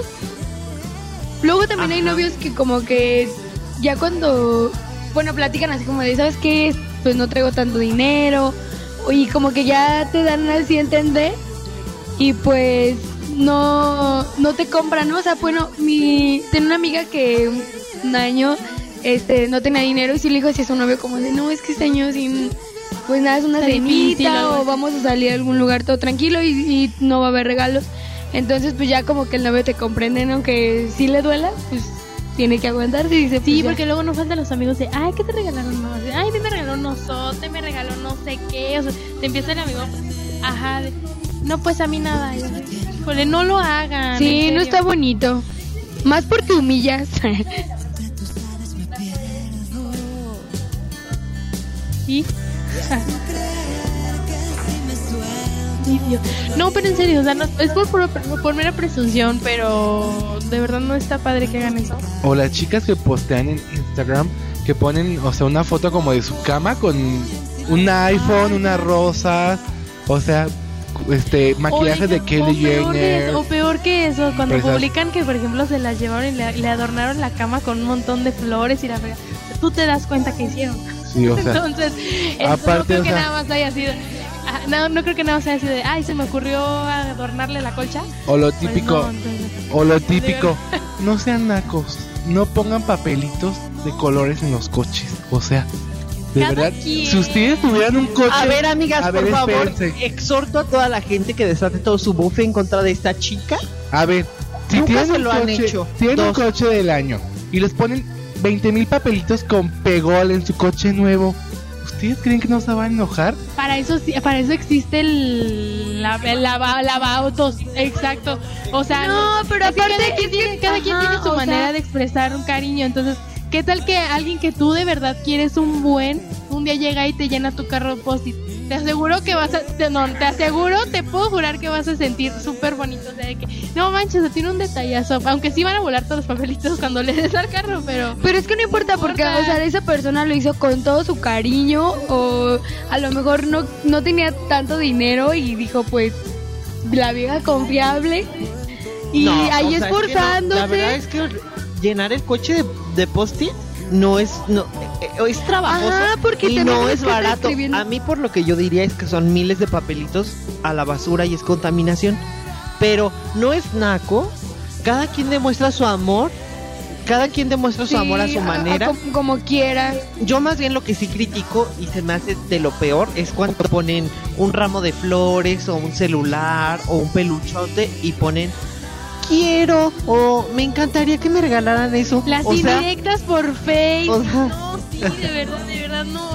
que como que ya cuando, platican así como de: ¿sabes qué? Pues no traigo tanto dinero, y como que ya te dan así a entender, y pues no te compran, ¿no? O sea, bueno, tenía una amiga que un año no tenía dinero y sí le dijo así a su novio como de: no, es que este año sin... pues nada, es una cenita o vamos a salir a algún lugar todo tranquilo y no va a haber regalos. Entonces pues ya como que el novio te comprende, aunque sí le duela, pues tiene que aguantarse y dice: sí, pues, porque luego no faltan los amigos de: ay, ¿qué te regalaron? No, ay, me regaló un osote, me regaló no sé qué. O sea, te empieza el amigo: ajá, no, pues a mí nada. Híjole, no lo hagan. Sí, no está bonito. Más porque humillas. ¿Sí? No, pero en serio, o sea, no, es por mera presunción, pero de verdad no está padre que hagan eso. O las chicas que postean en Instagram, que ponen, o sea, una foto como de su cama con un iPhone, unas rosas, o sea, maquillaje de Kylie Jenner. O peor que eso, cuando Empresas. publican que, por ejemplo, se las llevaron y le adornaron la cama con un montón de flores y la fregada. Tú te das cuenta que hicieron. Sí, o sea, Entonces, eso aparte, no creo o que sea, nada más haya sido. No creo que nada más haya sido de, ay, se me ocurrió adornarle la colcha. o lo Pues típico, no, entonces- o lo típico, no sean nacos, no pongan papelitos de colores en los coches, o sea, de Cada verdad, quien. si ustedes tuvieran un coche, A ver, amigas, a ver, por favor, espérense. exhorto a toda la gente que desate todo su bufe en contra de esta chica. A ver, si Nunca tienen se un lo han coche, hecho. tienen un Dos. coche del año y les ponen 20,000 papelitos con pegol en su coche nuevo, ¿ustedes creen que no se van a enojar? Para eso existe el lavautos, exacto. O sea, No, pero es que aparte cada quien tiene, cada quien ajá, tiene su o manera sea- de expresar un cariño. Entonces, ¿qué tal que alguien que tú de verdad quieres un día llega y te llena tu carro de post-it? Te aseguro que te puedo jurar que vas a sentir súper bonito, o sea, de que no manches, se tiene un detallazo, aunque sí van a volar todos los papelitos cuando le des al carro, pero Pero es que no importa porque, o sea, esa persona lo hizo con todo su cariño o a lo mejor no tenía tanto dinero y dijo, pues, la vieja confiable y No, ahí o sea, es que no. esforzándose. La verdad es que llenar el coche de post-it es trabajoso. Ajá, porque y te no metes es que estar barato. escribiendo. A mí por lo que yo diría es que son miles de papelitos a la basura y es contaminación. Pero no es naco. Cada quien demuestra su amor. Cada quien demuestra su amor a su manera. Como quiera. Yo más bien lo que sí critico y se me hace de lo peor es cuando ponen un ramo de flores o un celular o un peluchote y ponen quiero o me encantaría que me regalaran eso. las O sea, indirectas por Facebook. o sea- No, sí, de verdad, no.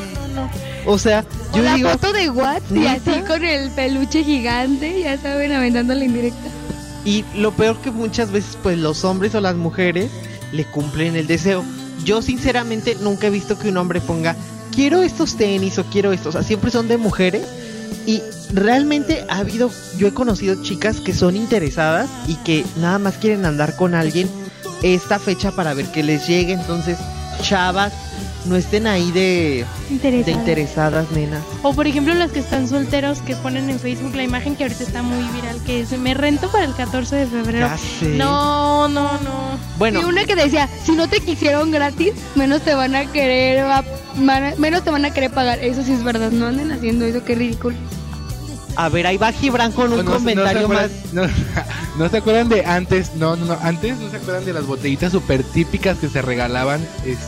o sea, O yo la digo, foto de WhatsApp y ¿neta? así con el peluche gigante, ya saben, aventando la indirecta. y lo peor que muchas veces pues los hombres o las mujeres le cumplen el deseo. Yo sinceramente nunca he visto que un hombre ponga quiero estos tenis o quiero estos, o sea, siempre son de mujeres. Y realmente yo he conocido chicas que son interesadas y que nada más quieren andar con alguien esta fecha para ver que les llegue. Entonces, chavas, no estén ahí de interesadas, nenas. O por ejemplo los que están solteros que ponen en Facebook la imagen que ahorita está muy viral, que es me rento para el 14 de febrero. Ya sé. No. Bueno, Y una que decía, si no te quisieron gratis, menos te van a querer menos te van a querer pagar. Eso sí es verdad, no anden haciendo eso, qué ridículo. a ver, ahí va Gibran con un comentario más. No se acuerdan de antes, antes no se acuerdan de las botellitas súper típicas que se regalaban,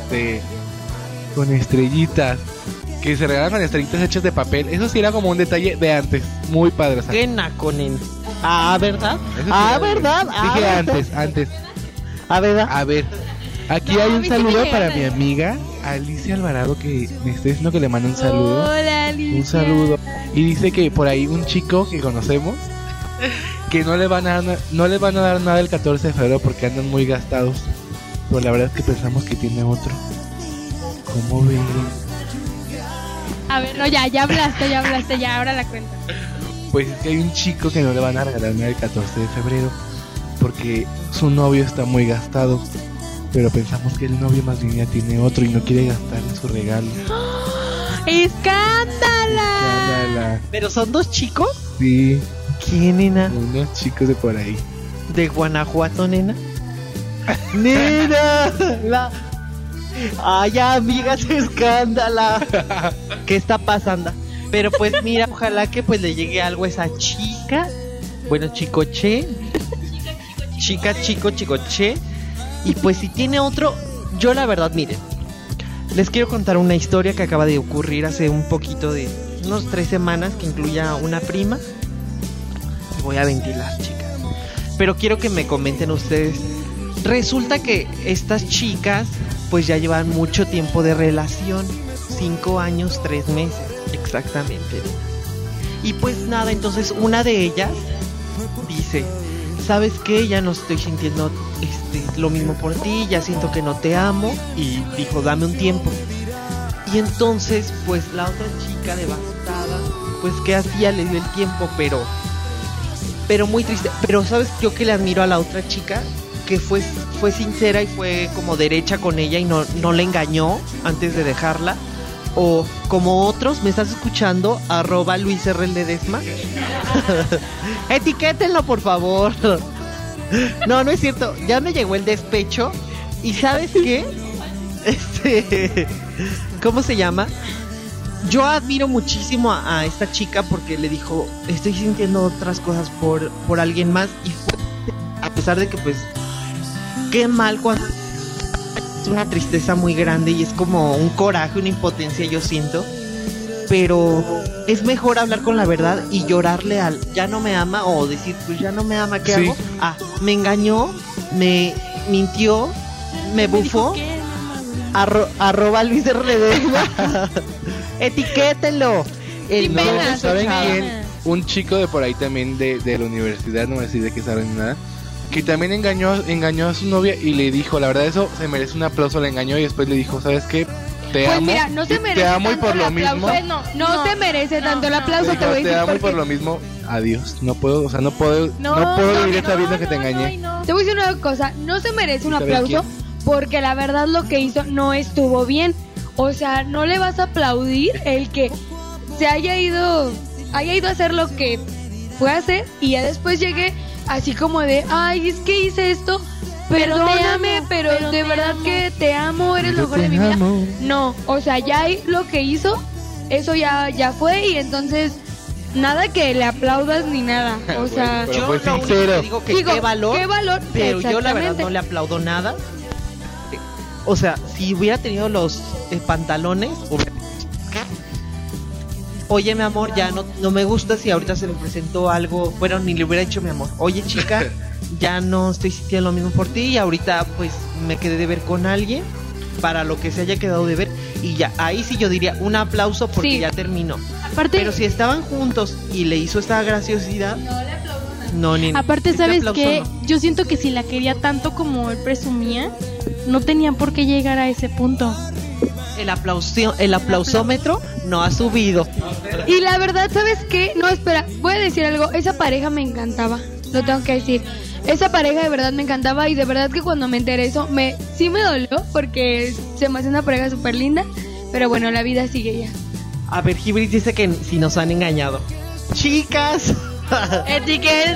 con estrellitas, que se regalaban con estrellitas hechas de papel. Eso sí era como un detalle de antes, muy padre. O sea, Qué naco, nen. Ah, ¿verdad? eso sí Ah, era- ¿verdad? Ah, Dije ¿verdad? antes. Ah, ¿verdad? A ver, aquí No, hay a un mí sí me saludo llega para de- mi amiga Alicia Alvarado, que me está diciendo que le manda un saludo. Hola, Alicia. Un saludo. Y dice que por ahí un chico que conocemos que no le van a dar nada el 14 de febrero porque andan muy gastados. Pero la verdad es que pensamos que tiene otro. ¿Cómo ven? A ver, no, ya hablaste, ya ahora la cuenta. Pues es que hay un chico que no le van a regalar nada el 14 de febrero porque su novio está muy gastado. Pero pensamos que el novio más bien ya tiene otro y no quiere gastar en su regalo. ¡Escándala! Ándala. ¿Pero son dos chicos? Sí, ¿Quién, nena? unos chicos de por ahí. ¿De Guanajuato, nena? ¡Nena! ¡Ay, amiga, se escándala! ¿Qué está pasando? Pero pues mira, ojalá que pues le llegue algo a esa chica. Bueno, chicoche. Chicoche. Y pues si tiene otro, yo la verdad, miren, les quiero contar una historia que acaba de ocurrir hace un poquito de unos 3 semanas que incluya una prima. Y voy a ventilar, chicas. Pero quiero que me comenten ustedes. Resulta que estas chicas pues ya llevan mucho tiempo de relación. 5 años, 3 meses, exactamente. Y pues nada, entonces una de ellas dice, ¿sabes qué? Ya no estoy sintiendo lo mismo por ti, ya siento que no te amo. Y dijo, dame un tiempo. Y entonces pues la otra chica devastada, pues ¿qué hacía? Le dio el tiempo, pero muy triste. Pero ¿sabes yo que le admiro a la otra chica? Que fue sincera y fue como derecha con ella y no la engañó antes de dejarla. O como otros, me estás escuchando, @LuisRLedesma. Etiquétenlo, por favor. No es cierto. Ya me llegó el despecho. ¿Y sabes qué? ¿Cómo se llama? Yo admiro muchísimo a esta chica porque le dijo, estoy sintiendo otras cosas por alguien más. Y a pesar de que pues, qué mal cuando es una tristeza muy grande y es como un coraje, una impotencia, yo siento. Pero es mejor hablar con la verdad y llorarle al ya no me ama, o decir pues ya no me ama, ¿qué hago? Me engañó, me mintió, me bufó. @LuisRLedesma. Etiquétenlo. ¿Saben quién? Un chico de por ahí también de la universidad, no voy a decir de qué saben ni nada, que también engañó a su novia y le dijo, la verdad eso se merece un aplauso, le engañó y después le dijo, ¿sabes qué? Te pues amo, mira, no se merece te amo y tanto por el lo aplauso. mismo. Pues no se merece tanto el aplauso, Dijo, te voy a decir te amo y por por qué. lo mismo, adiós. No puedo vivir sabiendo que te engañé. Te voy a decir una cosa, no se merece un ¿Saber aplauso quién? porque la verdad lo que hizo no estuvo bien. O sea, no le vas a aplaudir el que se haya ido a hacer lo que fue a hacer y ya después llegue así como de, ay, es que hice esto, perdóname, pero de verdad que te amo, eres lo mejor de mi vida. No, o sea, ya lo que hizo, eso ya fue y entonces nada que le aplaudas ni nada. O sea, pero yo fue lo único sincero. que digo que qué valor, pero yo la verdad exactamente. no le aplaudo nada. O sea, si hubiera tenido los pantalones, oye mi amor, ya no me gusta si ahorita se le presentó algo, bueno, ni le hubiera dicho mi amor, oye chica, ya no estoy sintiendo lo mismo por ti y ahorita pues me quedé de ver con alguien para lo que se haya quedado de ver y ya, ahí sí yo diría un aplauso porque Sí. ya terminó. Aparte, pero si estaban juntos y le hizo esta graciosidad, no, ni aparte este ¿sabes aplauso qué? no. Yo siento que si la quería tanto como él presumía, no tenía por qué llegar a ese punto. El aplausómetro no ha subido. Y la verdad, ¿sabes qué? No, espera, voy a decir algo. Esa pareja me encantaba, lo tengo que decir. Esa pareja de verdad me encantaba y de verdad que cuando me enteré eso, sí me dolió porque se me hace una pareja súper linda. Pero bueno, la vida sigue ya. A ver, Hibris dice que si nos han engañado. Chicas. Etiqueten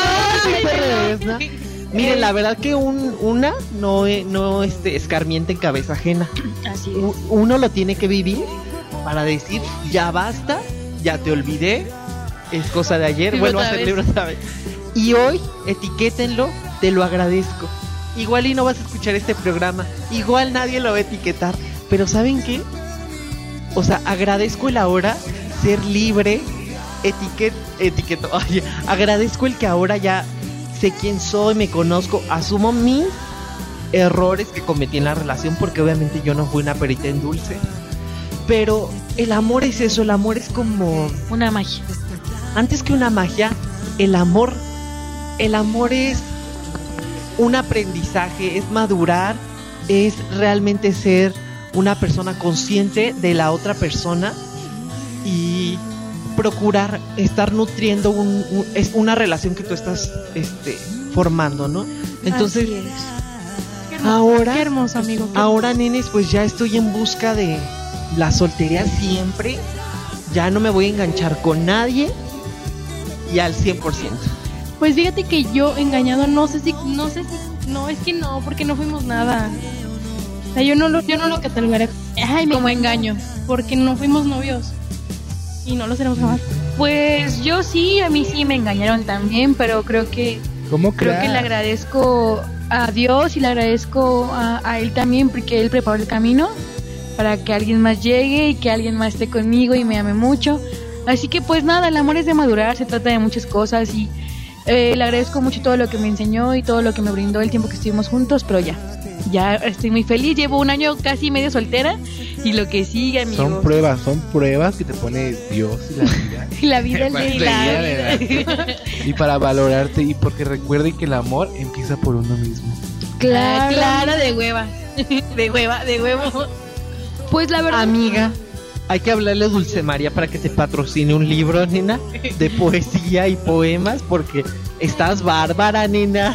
@. Miren, la verdad que una no escarmienta en cabeza ajena. Así es. Uno lo tiene que vivir para decir, ya basta, ya te olvidé, es cosa de ayer, Vivo vuelvo a otra hacerle vez. otra vez. Y hoy, etiquétenlo, te lo agradezco. Igual y no vas a escuchar este programa, igual nadie lo va a etiquetar, pero ¿saben qué? O sea, agradezco el ahora ser libre, etiqueto, oye, agradezco el que ahora ya sé quién soy, me conozco, asumo mis errores que cometí en la relación, porque obviamente yo no fui una perita en dulce. Pero el amor es eso, el amor es como una magia. Antes que una magia, el amor es un aprendizaje, es madurar, es realmente ser una persona consciente de la otra persona y procurar estar nutriendo es una relación que tú estás formando, ¿no? Entonces, Así es. ahora, qué hermoso, amigo. ahora, nenes, pues ya estoy en busca de la soltería siempre. Ya no me voy a enganchar con nadie y al 100%. Pues fíjate que yo engañado no es que no, porque no fuimos nada. O sea, yo no lo catalogaré como engaño, porque no fuimos novios y no lo seremos jamás. Pues yo sí, a mí sí me engañaron también, pero creo que le agradezco a Dios y le agradezco a él también, porque él preparó el camino para que alguien más llegue y que alguien más esté conmigo y me ame mucho. Así que pues nada, el amor es de madurar, se trata de muchas cosas y le agradezco mucho todo lo que me enseñó y todo lo que me brindó el tiempo que estuvimos juntos, pero ya estoy muy feliz, llevo un año casi medio soltera y lo que sigue, amigo. Son pruebas que te pone Dios y la vida. Y la vida. Y para valorarte y porque recuerden que el amor empieza por uno mismo. Claro, de hueva. De huevo. Pues la verdad, amiga, hay que hablarle a Dulce María para que te patrocine un libro, nena, de poesía y poemas, porque estás bárbara, nena.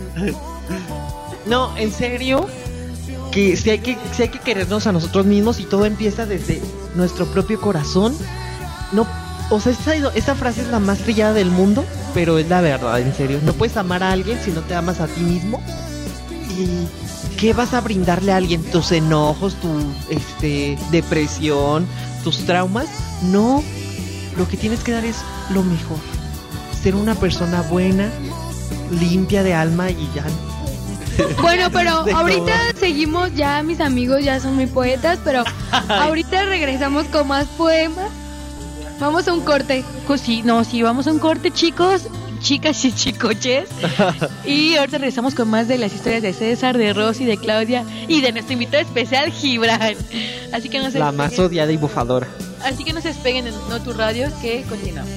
No, en serio, que si hay que querernos a nosotros mismos y todo empieza desde nuestro propio corazón, no, o sea, esa frase es la más trillada del mundo, pero es la verdad, en serio. No puedes amar a alguien si no te amas a ti mismo. ¿Y qué vas a brindarle a alguien? ¿Tus enojos, tu depresión, tus traumas? No, lo que tienes que dar es lo mejor. Ser una persona buena, limpia de alma y ya. Bueno, pero ahorita seguimos, ya mis amigos ya son muy poetas, pero ahorita regresamos con más poemas. Vamos a un corte. Sí, vamos a un corte, chicos, chicas y chicoches. Y ahorita regresamos con más de las historias de César, de Rosy, de Claudia y de nuestro invitado especial, Gibran. Así que no se la más odiada y bufadora. Así que no se despeguen en No Tu Radio, que continuamos.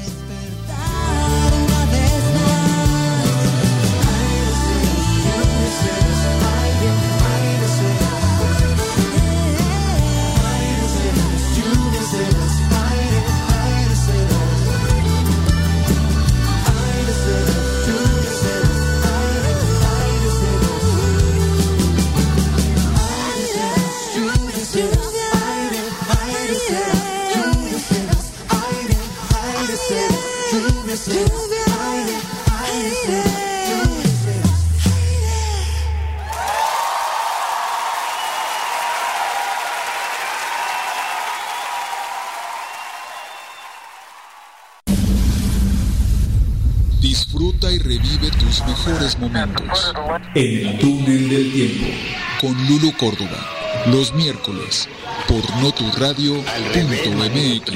Disfruta y revive tus mejores momentos en el túnel del tiempo con Lulu Córdoba, los miércoles por NoTuRadio.mx.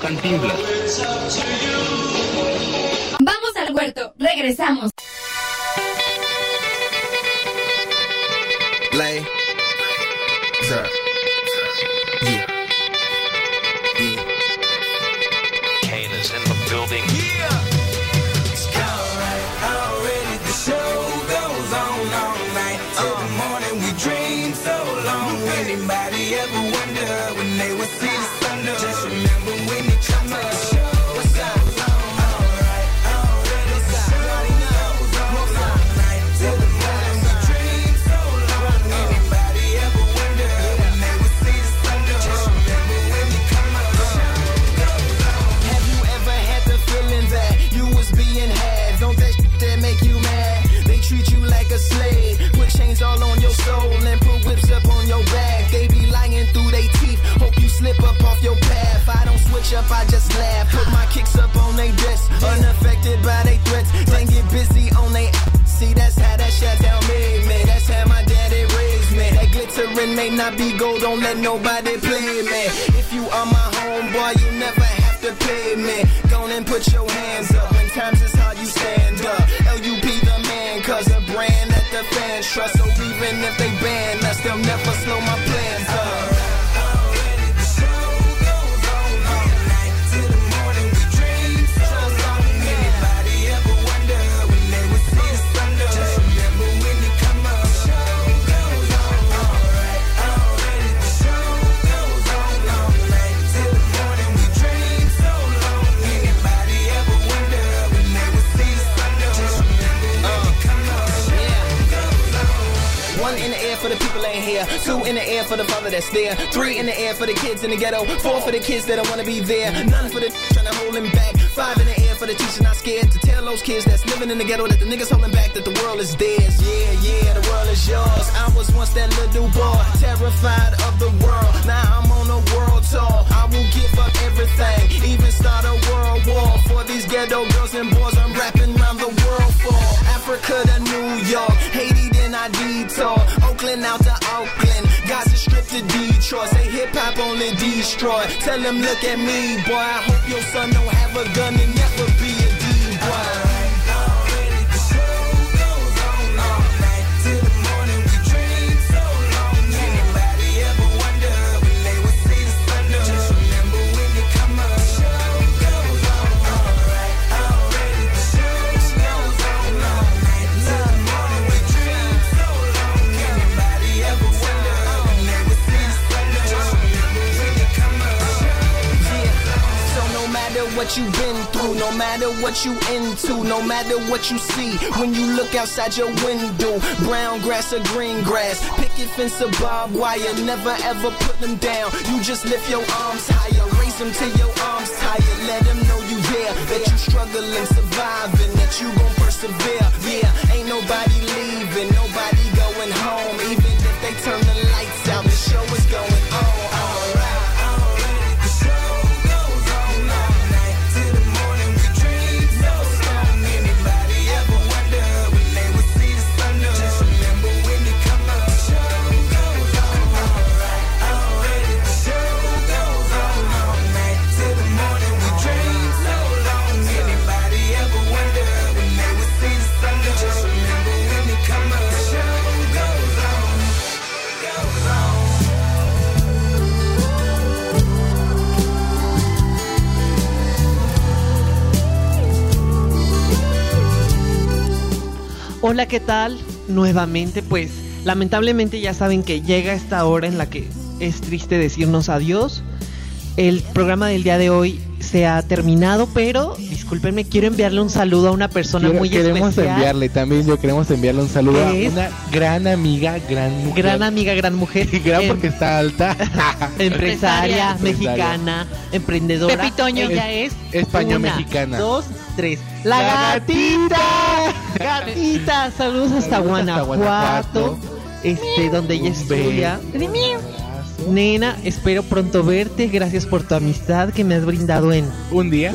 Vamos al huerto, regresamos. Lay. Sir. Yeah. Yeah. Kane is in the building. Yeah. It's alright, already the show goes on all night. Till the morning we dream so long. Anybody ever wonder when they would see the sun? Just remember when you come up. What's up? Alright, already the show goes on all night. Till the morning we dream so long. Anybody ever wonder when they would see the sun? Just remember when you come up. Have you ever had the feeling that you was being had? Don't that shit that make you mad? They treat you like a slave, put chains all on your soul and put whips up on your back. They be lying through they teeth, hope you slip up off your path. I don't switch up, I just laugh, put my kicks up on they desk, unaffected by they threats. Then get busy on they see, that's how that shit down made me. That's how my daddy raised me. That glittering may not be gold, don't let nobody play me. If you are my homeboy, you never have to pay me. Go on and put your hands up, when times is hard you stand up. LUP the man, cause a brand that the fans trust. So even if they ban us, they'll never slow my plans up. For the people ain't here, 2 in the air for the father that's there, 3 in the air for the kids in the ghetto, 4 for the kids that don't wanna be there, none for the trying to hold him back, 5 in the air for the teacher not scared to tell those kids that's living in the ghetto that the niggas holding back, that the world is theirs. Yeah, the world is yours. I was once that little boy, terrified of the world. Now I'm on a world tour. I will give up everything, even start a world war for these ghetto girls and boys. I'm rapping around the world for Africa to New York, Haiti then I detour, Oakland out to Oakland, Gaza Strip to Detroit. Say hip hop only destroy. Tell them look at me, boy. I hope your son don't have a gun and never be a D-boy. What what you've been through, no matter what you into, no matter what you see. When you look outside your window, brown grass or green grass, picket fence or barbed wire, never ever put them down. You just lift your arms higher, raise them till your arms tired. Let them know you there, that you struggling, surviving, that you gon' persevere. Yeah, ain't nobody leaving, nobody going home. Even if they turn the lights out, the show is going on. Hola, ¿qué tal? Nuevamente, pues lamentablemente ya saben que llega esta hora en la que es triste decirnos adiós. El programa del día de hoy se ha terminado, pero discúlpenme, quiero enviarle un saludo a una persona muy especial. Queremos enviarle un saludo a una gran amiga, gran mujer. Gran amiga, gran mujer. Gran porque está alta. Empresaria, mexicana, emprendedora. Pepitoño. Ella es español-mexicana. 2, 3. ¡La gatita! ¡Gatita! Saludos hasta Guanajuato. Donde ella estudia. Nena, espero pronto verte. Gracias por tu amistad que me has brindado en un día.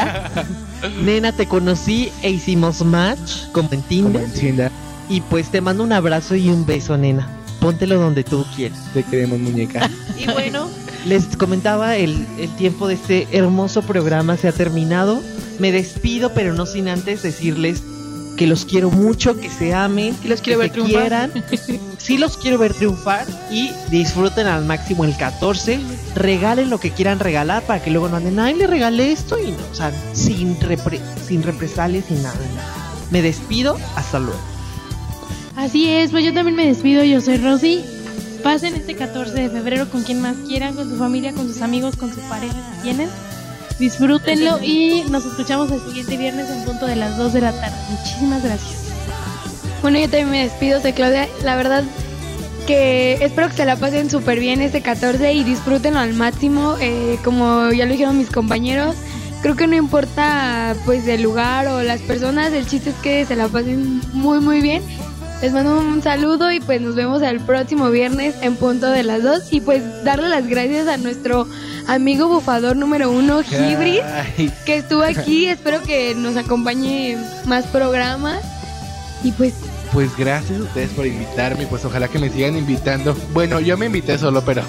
Nena, te conocí e hicimos match como en Tinder. Y pues te mando un abrazo y un beso, nena. Póntelo donde tú quieras. Te queremos, muñeca. Y bueno, les comentaba, el tiempo de este hermoso programa se ha terminado. Me despido, pero no sin antes decirles que los quiero mucho, que se amen, que los quiero ver triunfar. Sí, los quiero ver triunfar y disfruten al máximo el 14. Regalen lo que quieran regalar para que luego no anden, ay, le regalé esto y no, o sea, sin represalias y nada. Me despido, hasta luego. Así es, pues yo también me despido, yo soy Rosy. Pasen este 14 de febrero con quien más quieran, con su familia, con sus amigos, con su pareja, si tienen. Disfrútenlo y nos escuchamos el siguiente viernes en punto de las 2 de la tarde. Muchísimas gracias. Bueno, yo también me despido, soy Claudia. La verdad que espero que se la pasen súper bien este 14 y disfrútenlo al máximo. Como ya lo dijeron mis compañeros, creo que no importa pues el lugar o las personas, el chiste es que se la pasen muy muy bien. Les mando un saludo y pues nos vemos el próximo viernes en punto de las 2. Y pues darle las gracias a nuestro amigo bufador número 1, Gibris, que estuvo aquí. Espero que nos acompañe más programas. Y pues gracias a ustedes por invitarme. Pues ojalá que me sigan invitando. Bueno, yo me invité solo, pero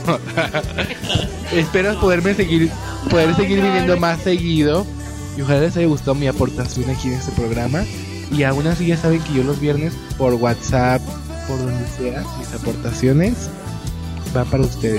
espero poder seguir viniendo más seguido. Y ojalá les haya gustado mi aportación aquí en este programa. Y aún así ya saben que yo los viernes por WhatsApp, por donde sea, mis aportaciones van para ustedes.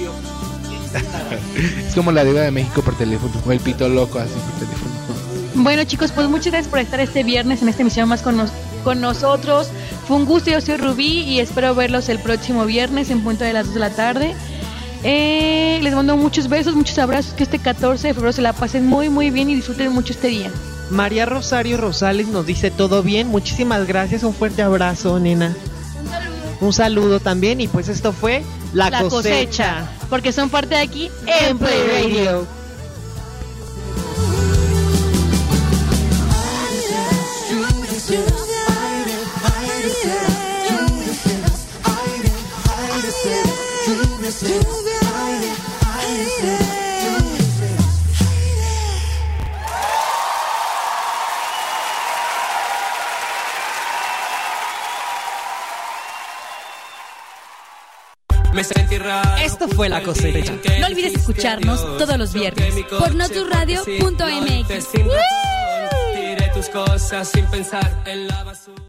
Es como la deuda de México por teléfono, o el pito loco así por teléfono. Bueno, chicos, pues muchas gracias por estar este viernes en esta emisión más con nosotros. Fue un gusto, yo soy Rubí y espero verlos el próximo viernes en punto de las 2 de la tarde. Les mando muchos besos, muchos abrazos, que este 14 de febrero se la pasen muy muy bien y disfruten mucho este día. María Rosario Rosales nos dice todo bien, muchísimas gracias, un fuerte abrazo, nena. Un saludo también y pues esto fue La Cosecha. Porque son parte de aquí en Play Radio. Esto fue La Cosecha. No olvides escucharnos todos los viernes por notusradio.mx. Tiré tus cosas sin pensar en la basura.